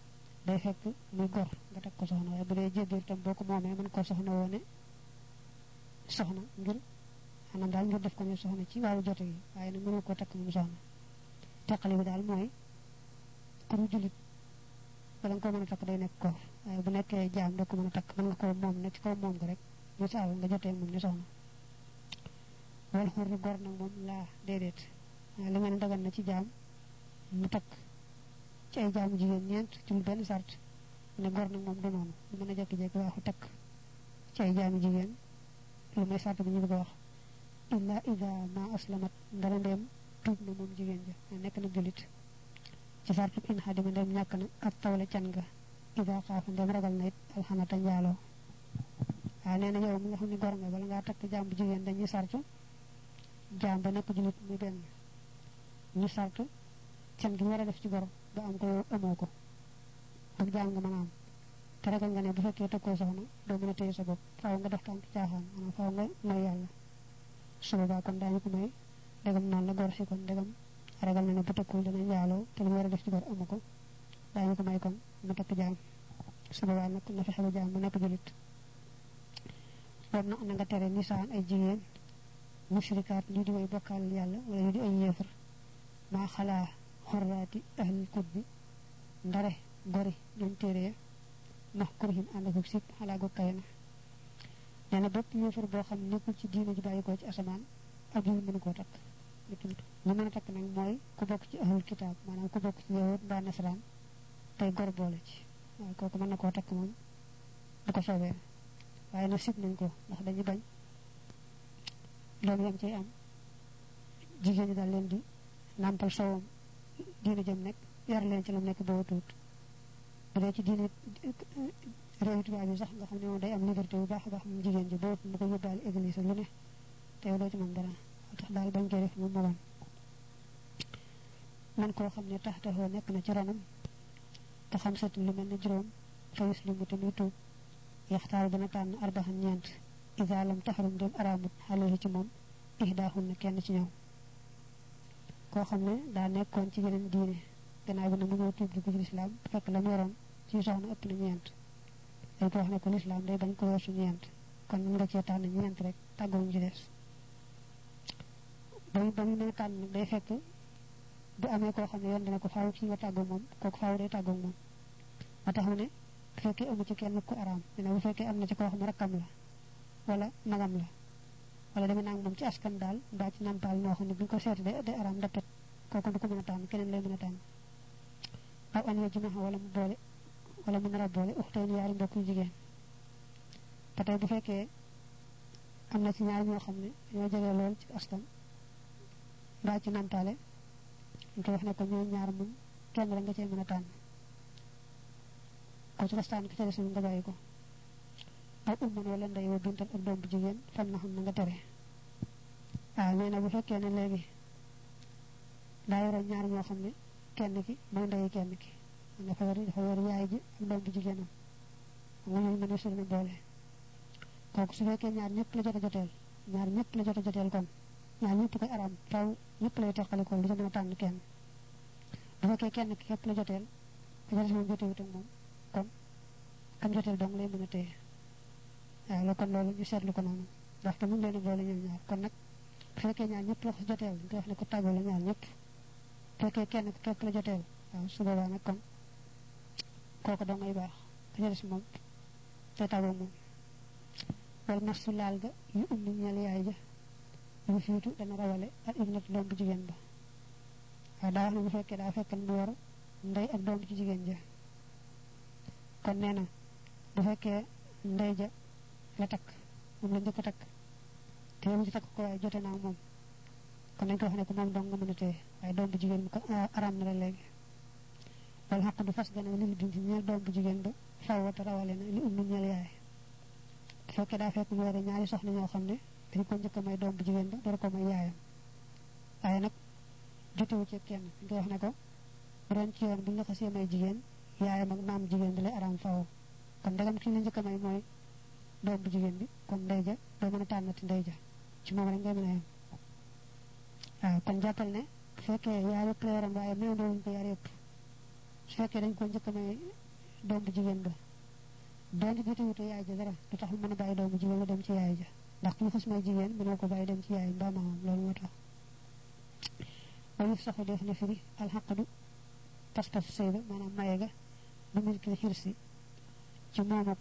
day fekk muy gor nga tak ko soxna waaye bu dee jébbiir tam boo ko moomee mën ko soxna woone soxna ngir anam daal ngir def ko ne soxna ci wàllu jote yi waaye nag mënu ko takk moom soxna teqali bi daal mooy ku ñu julit bala nga ko mën a takk day nekk koor waaye bu nekkee jaam da ko mën a takk mën nga ko moom ne ci kaw moom ko rek ñu ci àll nga jotee moom ne soxna wal xurru gor nag moom laa déedéet li nga ne dagan na ci jaam mu takk ci ay jaamu jigéen ñeent ci lu benn sart ne gor nag moom du noonu du mën a jékki-jékki waaxu takk ci ay jaamu jigéen lu may sart bi ñu bëgg a wax illa ida ma aslamat ndara ndeem tuub na moom jigéen ja nekk na julit ci sartu in xadima ndem ñàkk na ak tawle can nga ida xaafa ndem ragal na it alxanata njaaloo waaw nee na yow mi nga xam ne gor nga bala ngaa takk jaam bu jigéen dañuy sartu jaam ba nekk julit muy benn ñu sartu can gi ñu war a def ci gor ba am ko yow amoo ko ak jaam nga mën a am te ragal nga ne bu fekkee takkoo soxna doo mën a téye sa bopp faaw nga def tànk caaxaan maanaam faaw nga mooy yàlla su boobaa kon daañu ko may ndegam noonu la gor si kon ndegam ragal na ne bu takkul dana njaaloo te lu war a def ci gor amu ko daañu ko may kon mu takk jaam su boobaa nag na fexe ba jaam mu nekk julit boobu na nga tere nisaan ay jigéen mushrikaat ñu di way bokkaal yàlla wala ñu di ay yéefar maa xalaa xorraati ahlil kutbi ndare gori ñoom téere max kurhin ànd ak sib xalaa go kay na nee na bépp yéefar boo xam nekkul ci diine ji bàyyikoo ci asamaan ak yu mënu koo takk ñu mën a takk nag mooy ku bokk ci ahlul kitaab maanaam ku bokk ci yahud mbaa nasaraan tey gor boole ci waaye kooku mën na koo takk moom bu ko soobee waaye nag sib nañ ko ndax dañu bañ loolu yam cay am jigéen ñi daal leen di nàmpal sowam diine jëm nekk yar leen ci lu nekk boo tuut bu dee ci diine réew tubaab yi sax nga xam ne moom day am liberté bu baax a baax moom jigéen ji boo mu ko yóbbaale église lu ne te yow doo ci mën dara tax daal bañ koy def moom moo man koo xam ne tax taxoo nekk na ci ronam te xam sat lu mel ne juróom fa yuslimu te muy tuub yaxtaar dana tànn arbaxan ñeent isa lam taxarum dem araamut xale ci moom ihdaahun na kenn ci ñoom koo xam ne daa nekkoon ci yeneen diine gannaaw bi na mu ñëw tuub dugg ci lislaam fekk la mu yoroon ci soxna ëpp na ñeent dañ ko wax ne ko lislaam day bañ ko weesu ñeent kon mën nga cee tànn ñeent rek tàggawuñ ci des ba muy mën a tànn nag day fekk bu amee koo xam ne yoon dana ko faaw kii nga tàggoo moom kooku faaw day tàggoo moom ma tax mu ne bu fekkee amu ci kenn ku araam dina bu fekkee am na ci koo xam ne rakkam la wala magam la wala dama nang moom ci askan daal mbaa ci nampaal noo xam ne bu ñu ko seeti day araam dappet kooku du ko mën a tànn keneen lay mën a tànn aw an ya jumaxa wala mu boole wala mu nar a boole uxtay ni yaari mbokk yu jigéen ba tey bu fekkee am na ci ñaar ñoo xam ne ñoo jege lool ci askan mbaa ci nampaale ñu koy wax ne ko ñooy ñaar moom kenn rek nga cee mën a tànn ko ci restaan ki ca des nga bàyyi ko aw umman wala ndey wa bintan ak doom bu jigéen fan na xam na nga tere waaw nee na bu fekkee ne léegi daa yoroon ñaar ñoo xam ne kenn ki mooy ndeyi kenn ki dafa yor yaay ji ak doom bu jigéenam nga ñooñu mën a sur na boole kooku su fekkee ñaar ñëpp la jot a joteel ñaar ñëpp la jot a joteel kon ñaar ñëpp koy araam faw ñëpp lay teqali ko li ca mën a tànn kenn bu fekkee kenn ki képp la joteel ka ca des moom jotewut ak moom kon kam joteel dong lay mën a téye waaw la kon loolu ñu seetlu ko noonu ndax te mu ngi leen a boole ñoom ñaar kon nag bu fekkee ñaar ñëpp la ko joteel dañ koy wax ne ko tàggoo la ñaar ñëpp bu fekkee kenn ki képp la joteel waaw su boobaa nag kon kooku dong ngay baax ka ca des moom te tàggoo moom wala masu laal ga yu ummi ñeel yaay ja yu fiitu dana rawale ak ibnat doom bu jigéen ba waaw daa wax ne bu fekkee daa fekkan mu war ndey ak doom ci jigéen ja kon nee na bu fekkee ndey ja la takk moom la njëkk a takk te yow ci takk ko waaye jote naa moom kon dañ ko wax ne ko moom dong nga mën a téye waaye doom bu jigéen bi ko araam na la léegi wala xaq du fas gane li binti ñeel doom bu jigéen ba fawwata rawale na li ummi ñeel yaay bu fekkee daa fekk mu yore ñaari soxna ñoo xam ne dañ ko njëkk a may doom bu jigéen ba door ko may yaayam waaye nag jotewu ci kenn dañ koy wax ne ko bu doon ci yoon bu ñu la xasee may jigéen yaayam ak maam jigéen bi lay araam faw kon ndegam ki la njëkk a may mooy doom bu jigéen bi kon ndey ja doo mën a tànnati ndey ja ci moom rek ngay mën a yem waaw kon jàppal ne bu fekkee yaar yëpp la yaram waaye mayandoo wuñ ko yaar yëpp su fekkee dañ ko njëkk a may doom bu jigéen ba doon di jotewute yaay ja dara du tax mu mën a bàyyi doom bu jigéen ba dem ci yaay ja ndax ku ñu xas may jigéen mënoo ko bàyyi dem ci yaay mbaa maamam loolu moo tax wayuf saxu def na firi alxaqdu pas-pas sëy ba maanaam maye ga bu milkil xirsi ci moom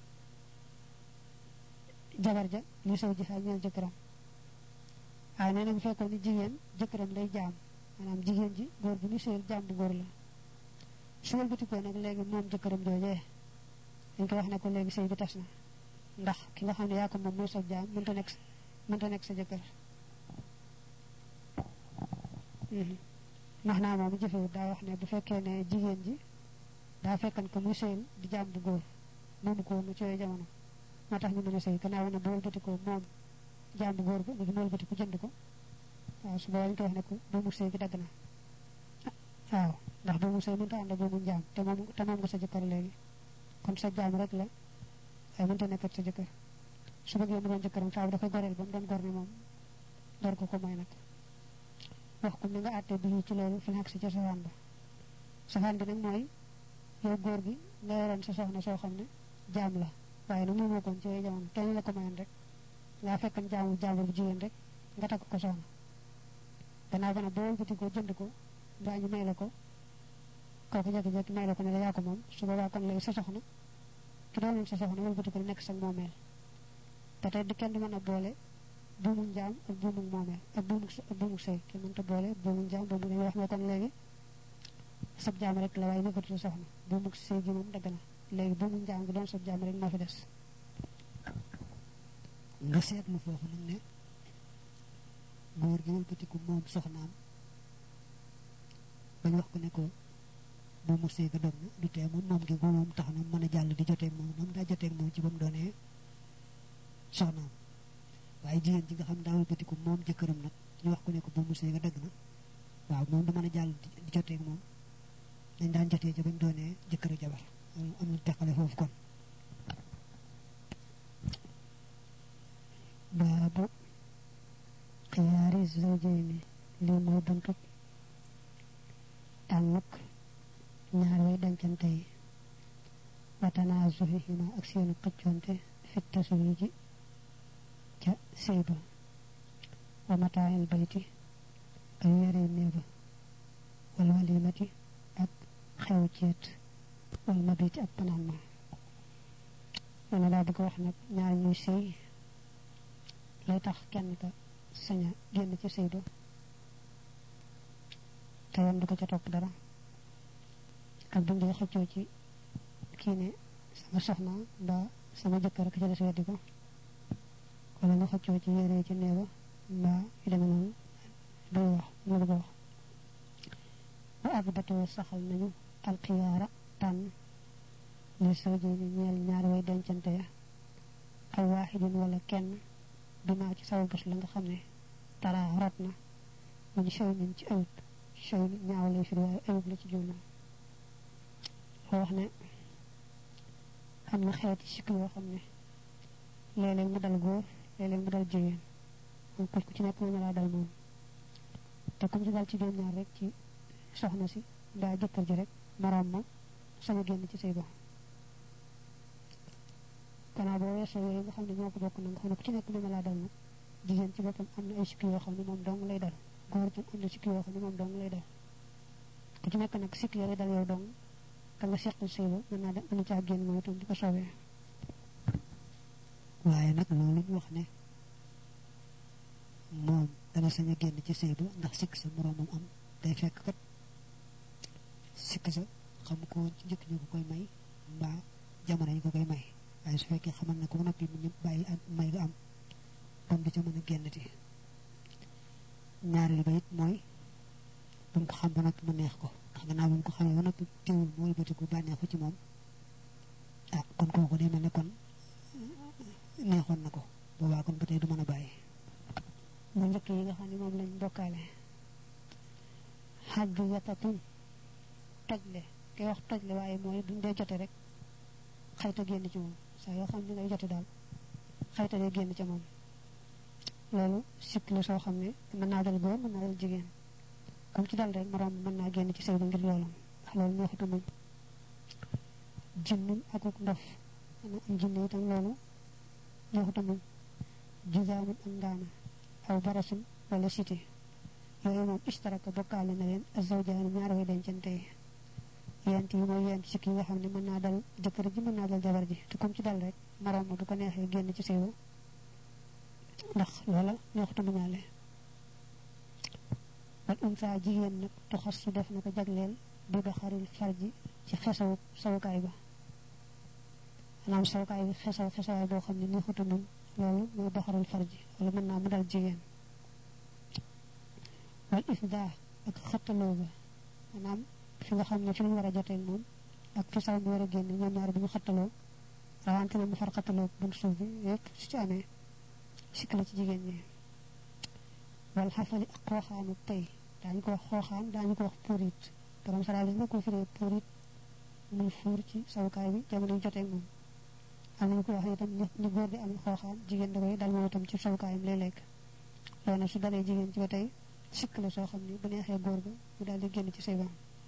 jabar ja li saw ji xaaj ñeel jëkkëram waaye nee na bu fekkoon ni jigéen jëkkëram day jaam maanaam jigéen ji góor bu ñu sëyal jaam bu góor la su wëlbatikoo nag léegi moom jëkkëram joojee dañ ko wax ne ko léegi sëy bi tas na ndax ki nga xam ne yaa ko moom mooy sa jaam mënta nekk sa jëkkër ndax naa moom jëfewut daa wax ne bu fekkee ne jigéen ji daa fekkan ko muy sëyal di jaam bu góor moomu ko woon ci yooyu jamono moo tax ñu mën a sëy gannaaw ne bu wëlbatikoo moom jaam bu góor ba léegi mu wëlbatiku jënd ko waaw su boobaa ñu ko wax ne ko boomu sëy gi dagg na waaw ndax boomu sëy mënta ànd ak boomu jaam te moom nga sa jëkkër léegi kon sa jaam rek la waaye mënta nekkat sa jëkkër su bëggee mu doon jëkkëram faaw da koy goreel ba mu doon gor ni moom door ko may nag wax ko ni nga àttee bi ci loolu fi nekk si ca safaan ba safaan bi nag mooy yow góor gi nga yoroon sa soxna soo xam ne jaam la waaye nag moomoo koon ci yooyu jamono kenn la ko mayoon rek ngaa fekkan jaambur bu jigéen rek nga takk ko soxna gannaaw ba nag boo wëlbati ko jënd ko mbaa ñu may la ko kooku jékki-jékki may la ko ne la yaa ko moom su boobaa kon léegi sa soxna ki doon sa soxna wëlbati ko nekk sa moomeel te tey di kenn du mën a boole buumu njaam ak buumu moomeel ak buumu sëy kenn mënta boole buumu njaam boobu dañuy wax ne kon léegi sab jaam rek la waaye nekkatu sa soxna buumu sëy gi moom dagg na léegi buumu njaam gi doon sab jaam rek moo fi des nga seetlu foofu nag ne góor gi wëlbatiku moom soxnaam bañ wax ko ne ko bu mu sëy ga dog na du tee moom gi moom tax na mën a jàll di joteeg moom daa joteeg moom ci ba mu doonee soxnaam waaye jigéen ji nga xam daa wëlbatiku moom jëkkëram nag ñu wax ko ne ko bu mu sëy ga dagg na waaw moom du mën a jàll di joteeg moom dañ daan jotee ci bañ doonee jëkkër jabar amul teqale foofu kon baabu xiyaari zawjayni lii mooy buntub tànnuk ñaar way dencante yi watanaa zuhihima ak seenu xëccoonte fit taswi ji ca sëy ba wa mataayil bayti ak yare néeba wal walimati ak xew ceet wal mabiti ak panaan ma dana daa bëgg wax nag ñaar ñuy sëy lay tax kenn ka saña génn ci sëy ba te yoon du ko ca topp dara ak bu ngeen xëccoo ci kii ne sama soxna mbaa sama jëkkër ak ca des weddi ko wala nga xëccoo ci yére ci néeba mbaa yu demee noonu day wax mu bëgg a wax ba ab batoo saxal nañu alxiyaara tànn li sawjee ni ñeel ñaari way dencante ya aw waaxidin wala kenn bimaa ci saw bés la nga xam ne tara rot na muñu sow min ci ayub sow ñaaw lay firi waaye ayub la ci jumla foo wax ne am na xeeti sikk yoo xam ne léeg-léeg mu dal góor léeg-léeg mu dal jigéen moom ku ci nekk mën na laa dal moom te comme ci dal ci doom ñaar rek ci soxna si mbaa jëkkër ji rek moroom ma sama génn ci sëy ba gannaaw boo weesoo yooyu nga xam ne ñoo ko bokk na nga xam ne ku ci nekk mën na laa dal nag jigéen ci boppam am na ay sikk yoo xam ne moom dong lay dal góor tam am na sikk yoo xam ne moom dong lay dal ku ci nekk nag sikk yooyu dal yow dong ka nga seqal sëy ba mën naa dem mën na caa génn moom itam di ko soobee waaye nag loolu ñu wax ne moom dana sañ a génn ci sëy ba ndax sikk sa moroomam am day fekk kat sikk sa xam ko woon ci njëkk ñu ko koy may mbaa jamono yi ko koy may waaye su fekkee xamal na ko ba noppi mu ñëpp bàyyi ak may ga am kon du ca mën a génnati ñaareel ba it mooy bu mu ko xam ba noppi mu neex ko ndax gannaaw bu mu ko xamee ba noppi teewul mu wëlbatiku bànneexu ci moom ah kon kooku day mel ne kon neexoon na ko boobaa kon ba tey du mën a bàyyi mu njëkk yi nga xam ne moom lañ bokkaale xaj bi yatatun tojle kay wax tojle waaye mooy buñ dee jote rek xayta génn ci moom saa yoo xam ne ngay jote daal xayta dee génn ca moom loolu sikk la soo xam ne mën naa dal góor mën naa dal jigéen comme ci dal rek moroom mën naa génn ci sëy ba ngir loolu ndax loolu neexutu muñ jinnun akuk ndof ana am jinne itam loolu neexuta moom juzaamun ak ngaana aw barasun wala cité yooyu moom istaraka bokkaale na leen azawjaani ñaar way dencante yent yi mooy yent sikk yi nga xam ne mën naa dal jëkkër ji mën naa dal jabar ji te comme ci dal rek moroom ma bu ko neexee génn ci séewa ndax loola neexuta mu ñaale wal unsa jigéen nag tuxas su def na ko jagleel bi baxaril farji ci xesaw sawukaay ba maanaam sawukaay bi xesawaay boo xam ne neexuta moom loolu mooy baxaril farji wala mën naa mu dal jigéen wal ifda ak xëttaloo ba maanaam fi nga xam ne fi ñu war a jotee moom ak fi saw mi war a génn ñoom ñaar bu ñu xëttaloo rawante na mu far xëttaloo buntu suuf bi yëpp su ci amee sikk la ci jigéen ñi wal xafali ak xooxaanu tey daañu ko wax xooxaan daañu ko wax purit borom saralis na ko firee purit muy fuur ci sawukaay bi jamono jotee moom am nañu ko wax itam ni góor di am xooxaan jigéen da koy dal moom itam ci sawukaayam lay lekk loolu nag su dalee jigéen ci ba tey sikk la soo xam ne bu neexee góor ga mu daal di génn ci say baam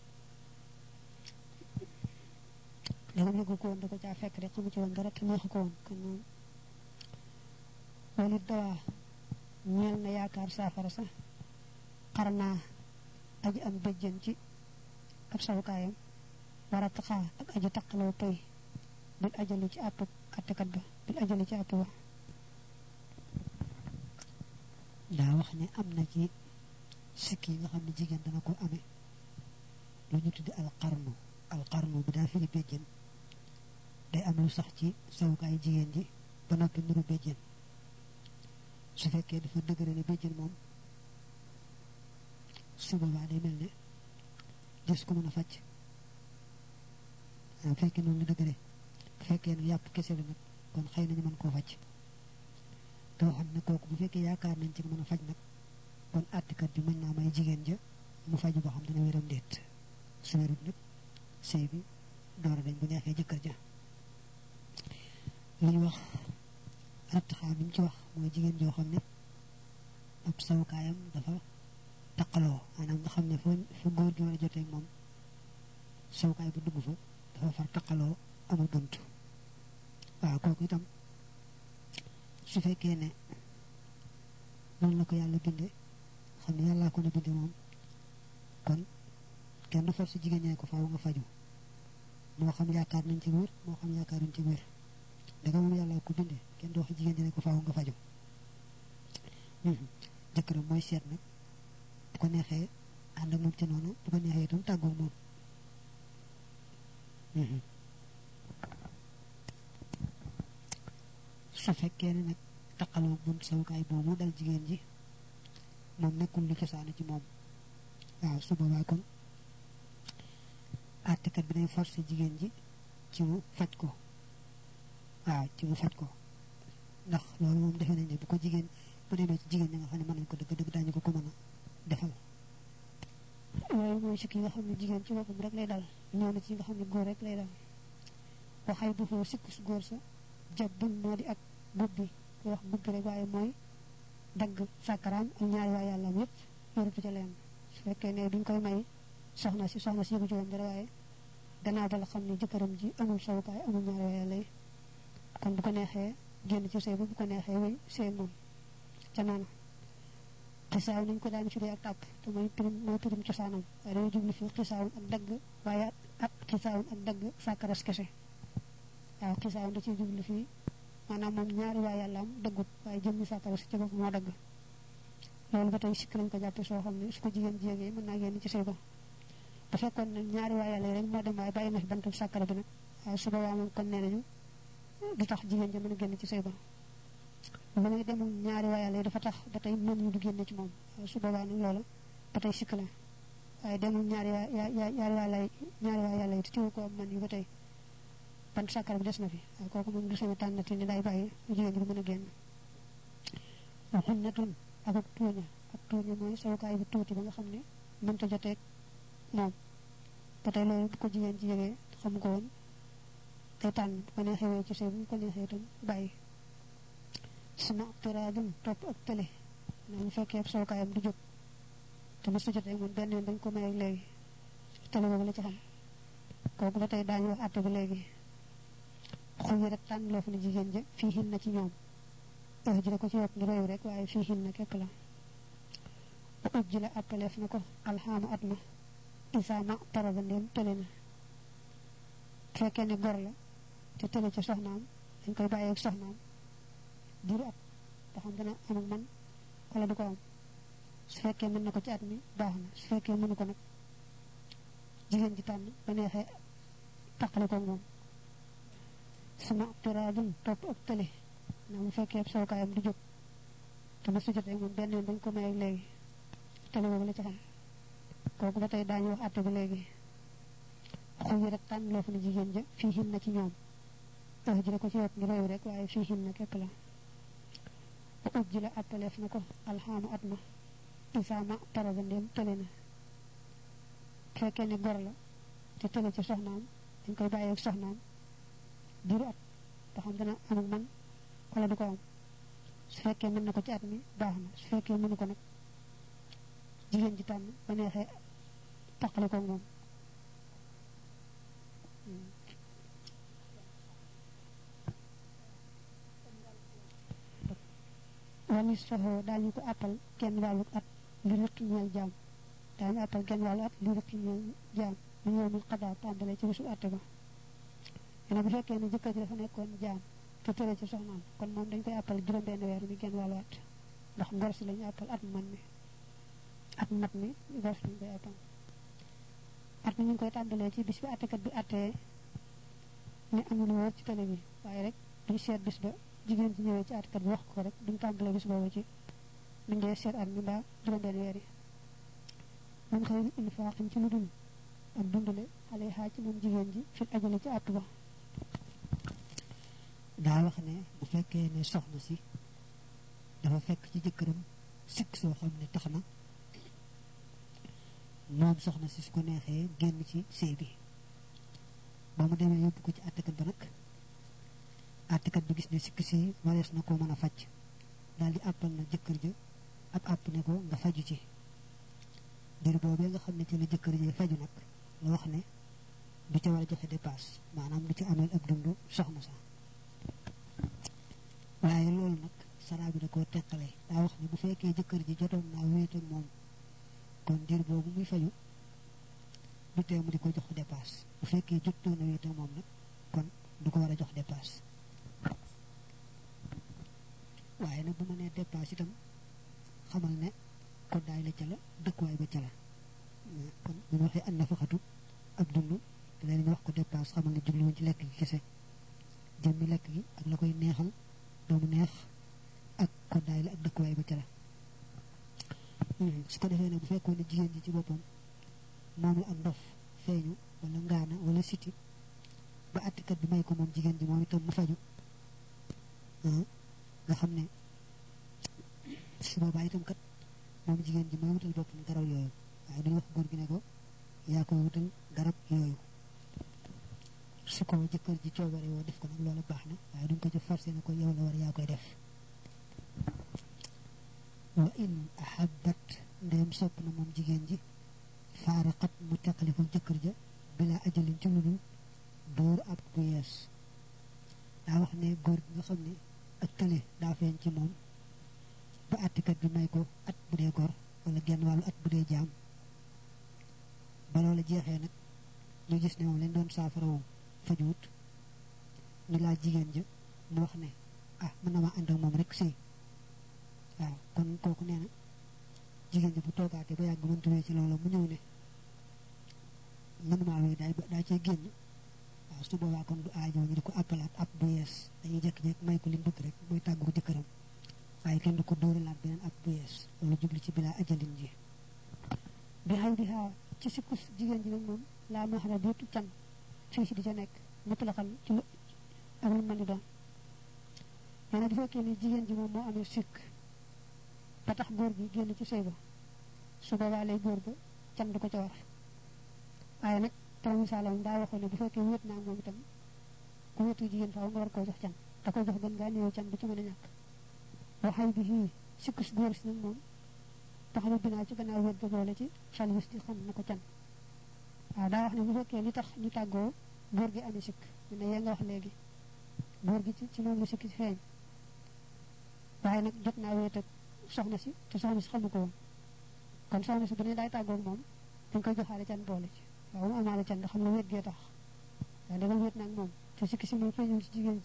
léegi yëgu ko woon da ko caa fekk rek xamu ci woon dara te neexu ko woon kon moom walit dawaa ñeel na yaakaar saafara sax xar naa aji am bëjjën ci ab sawukaayam wara taxaa ak aji taqaloo toy bil ajali ci àpp attekat ba bil ajali ci àpp ba daa wax ne am na ci sikk yi nga xam ne jigéen dana ko amee lu ñu tuddi alxarnu bi daa firi béjjën day am lu sax ci sawukaay jigéen ji ba noppi nuru béjjën su fekkee dafa dëgëre ne béjjën moom su boobaa day mel ne des ko mën a faj bu fekkee noonu la dëgëre bu fekkee ne yàpp kese la nag kon xëy nañu mën koo faj te waxam ne kooku bu fekkee yaakaar nañ ci mën a faj nag kon àttikat bi mën naa may jigéen ja mu faju boo xam dana wéram déet su wérut nag sëy bi door a dañ bu neexee jëkkër ja li ñu wax rattaxaa bi ñu ci wax mooy jigéen joo xam ne ab sawukaayam dafa taqaloo maanaam nga xam ne fa góor gi war a jotee moom sawukaay bu dugg fa dafa far taqaloo amul bunt waaw kooku itam su fekkee ne noonu la ko yàlla binde xam ne yàllaa ko na binde moom kon kenn du force jigéen ñee ko faaw nga faju moo xam yaakaar nañ ci wér moo xam yaakaaruñ ci wér danga moom yàllaa ko binde kenn du wax jigéen ñee ko faaw nga faju jëkkëram mooy seet nag bu ko neexee ànd ak moom ci noonu bu ko neexee itam tàggoo moom su fekkee ne nag taqaloo bunt sawukaay boobu dal jigéen ji moom nekkul lu cosaanu ci moom waaw su boobaa kon àttekat bi day forcé jigéen ji ci mu faj ko waaw ci mu faj ko ndax loolu moom defe nañ ne bu ko jigéen bu demee ci jigéen ñi nga xam ne mën nañ ko dëgg-dëgg daañu ko mën a defal yooyu mooy sikk yi nga xam ne jigéen ci boppam rek lay dal ñëw na ci nga xam ne góor rek lay dal waxay bu foo sikk su góor sa jab buñ moo di ak bubbi ku wax bubbi rek waaye mooy dagg sàkkaraam ak ñaari waay yàlla am yëpp yorutu ca leen su fekkee ne duñ koy may soxna si yëgu ci woon dara waaye gannaaw ba la xam ne jëkkëram ji amul sawukaay amul ñaari waay yàlla yi kon bu ko neexee génn ci sëy ba bu ko neexee wéy sëy moom ca noonu xisaaw nañ ko daan firee ak tàpp te mooy pirim cosaanam waaye dañuy jublu fi xisaawun ak dagg waaye ak xisaawun ak dagg sàkkaras kese waaw xisaawun da ciy jublu fii maanaam moom ñaari waay yàlla am daggut waaye jëmmi sàkkaras ci bopp moo dagg loolu ba tey sikk lañ ko jàppe soo xam ne su ko jigéen jéegee mën naa génn ci sëy ba bu fekkoon nag ñaari waay yàlla yi rek moo dem waaye bàyyi na fi bantu sàkkara bi nag waaye su boobaa moom kon nee nañu du tax jigéen ja mën a génn ci sëy ba lu muy demul ñaari waay yàlla yi dafa tax ba tey mën ñu du génn ci moom su boobaa nag loola ba tey sikk la waaye demul ñaari waay yàlla yi te tiwu ko am man yu ba tey bantu sàkkara bi des na fi waaye kooku moom du sama tànnati ni day bàyyi jigéen ji du mën a génn waxun netun ak tuuña mooy sawukaay bu tuuti ba nga xam ne mënta joteeg moom ba tey loolu bu ko jigéen ci yëgee xamu ko woon day tànn bu ko neexee wee ci sëy bu ko neexee itam bàyyi suma tiraadum topp ak tële na ñu fekkee ab sawukaayam du jóg te mos a jotee moom benn yoon dañ ko may ak léegi tële boobu la ci xam kooku ba tey daañu wax àtte bi léegi xuy rek tànn loofu na jigéen ja fii hin na ci ñoom ji da ko ci yokk ngi royu rek waaye fii hin na képp la bu ëj ji la appaleef na ko alxaama at ma isaama paraba ndéem tële na fekkee ne gor la te tële ca soxnaam dañ koy bàyyeeg soxnaam diiru at ba xam dana am ak man wala du ko am su fekkee mën na ko ci at mi baax na su fekkee mënu ko nag jigéen ji tànn ba neexee taqale ko moom sama turaadun topp ak tële na mu fekkee ab sookaayam du jóg te ma su jotee moom benn yoon dañ ko may ak léegi tële boobu la ci xam kooku ba tey daañu wax àtte ba léegi xuy rek tànn loo fa ne jigéen ja fii hin na ci ñoom ji da ko ci yokk ngi royu rek waaye fii hin na képp la bu ëj ji la appaleef na ko alxaama at ma isaama paraba ndéem tële na fekkee ne gor la te tële ca soxnaam dañ koy bàyyeeg soxnaam diiru at ba xam dana am ak man wala du ko am su fekkee mën na ko ci at mi baax na su fekkee mënu ko nag jigéen ji tànn ba neexee taqale ko moom wanis soxoo daañu ko àppal genn wàllu at li rëq ñeel jaam daañu àppal genn wàllu at li rëq ñeel jaam mu ñëwmul xadaa tàmbalee ci bisu àtte ba yene bu fekkee ne jëkkër ji dafa nekkoon jaam te tëre ci soxnaam kon moom dañ koy àppal juróom-benn weer mi genn wàllu at ndax ngor si lañu àppal at man mi at mat mi ngor si lañu koy àppal at mi ñu ngi koy tàmbalee ci bis bi àttekat bi àttee ne amul wóor ci télé bi waaye rek duñ seet bis ba jigéen ci ñëwee ci àttekat bi wax ko rek duñ tàmbalee bis boobu ci buñ dee seet at mi mbaa juróom-benn weer yi man xëy infaqin ci lu dul ak dundale xale xaaj ci moom jigéen ji fil ajali ci àtt ba daa wax ne bu fekkee ne soxna si dafa fekk ci jëkkëram sikk soo xam ne tax na moom soxna si su ko neexee génn ci sëy bi ba mu demee yóbbu ko ci àttekat ba nag àttekat bi gis ne sikk si warees na ko mën a faj daal di àppal na jëkkër ja ab àpp ne ko nga faju ci diir boobee nga xam ne ci la jëkkër ji faju nag la wax ne du ca war a joxe dépasse maanaam du ci ameel ab dund soxna sa waaye loolu nag saraa bi da koo teqale daa wax ne bu fekkee jëkkër ji jotoon naa wéet ak moom kon diir boobu muy faju du tee mu di ko jox dépasse bu fekkee jotoon na wéet ak moom nag kon du ko war a jox dépasse waaye nag bu ma nee dépasse itam xamal ne koddaay la ca la dëkkuwaay ba ca la kon bu ñu waxee an nafaxatu ab dund te leen wax ko dépasse xamal ne jubluwuñ ci lekk gi kese jëmmi lekk gi ak la koy neexal doomu neex ak koddaay la ak dëkkuwaay ba ca la su ko defee ne bu fekkoon ne jigéen ji ci boppam moom la ak ndof feeñu wala ngaana wala siti ba àttekat bi may ko moom jigéen ji moom itam mu faju nga xam ne su boobaa itam kat moom jigéen ji mooy wutal boppam garab yooyu waaye duñu wax góor gi ne ko yaa koy wutal garab yooyu su ko jëkkër ji coobare woo def ko nag loolu baax na waaye duñ ko ci forcé ne ko yow la war yaa koy def wa in ahabbat ndéem sopp na moom jigéen ji faaraqat mu teqalikul jëkkër ja bila ajalin ci ludul dóor ab bu yees daa wax ne góor gi nga xam ne ak tële daa feeñ ci moom ba àttekat bi may ko at bu dee gor wala genn wàllu at bu dee jaam ba loola jeexee nag ñu gis ne moom leen doon saafara woo fajuwut ñu laaj jigéen ja mu wax ne ah mën na ma ànd ak moom rek sëy waaw kon kooku nee na jigéen ji bu toogaatee ba yàgg mëntu wee ci loola mu ñëw ne mënumaa wee daa cee génn waaw su boobaa kon du aajoo ñu di ko appalaat ab bu yees dañuy jekk-jekk may ko li mu bëgg rek mooy tàggu jëkkëram waaye kenn du ko dóoralaat beneen ab bu yees loolu jubli ci bilaa ajalin ji bi xay di xaa ci sikkus jigéen ji nag moom laa ma xana déetu can fii si di ca nekk mutlaxal ci lu ak lu mën di doon nee na bu fekkee ne jigéen ji moom moo amee sikk ba tax góor gi génn ci sëy ba su boobaa lay góor ba can du ko ca war waaye nag taw misaalam daa waxoon ne bu fekkee wéet naa moom itam ku wéetu jigéen faaw nga war koo jox can da koy jox gën ngaa néew can bu ci mën a ñàkk waxay bi fii sikkus góor si nag moom taxalu binaa ci gannaaw wéet ga boole ci xel wis di xam na ko can waaw daa wax ne bu fekkee li tax ñu tàggoo góor gi amee sikk mu ne yee nga wax léegi góor gi ci moom la sikki si feeñ waaye nag jot naa wéet ak soxna si te soxna si xamu ko woon kon soxna si bu ne daay tàggoog moom dañ koy joxaale can boole ci waaw mu amaale can xam nga wéet gee tax waaye dama wéet nag moom te sikki si moom feeñul ci jigéen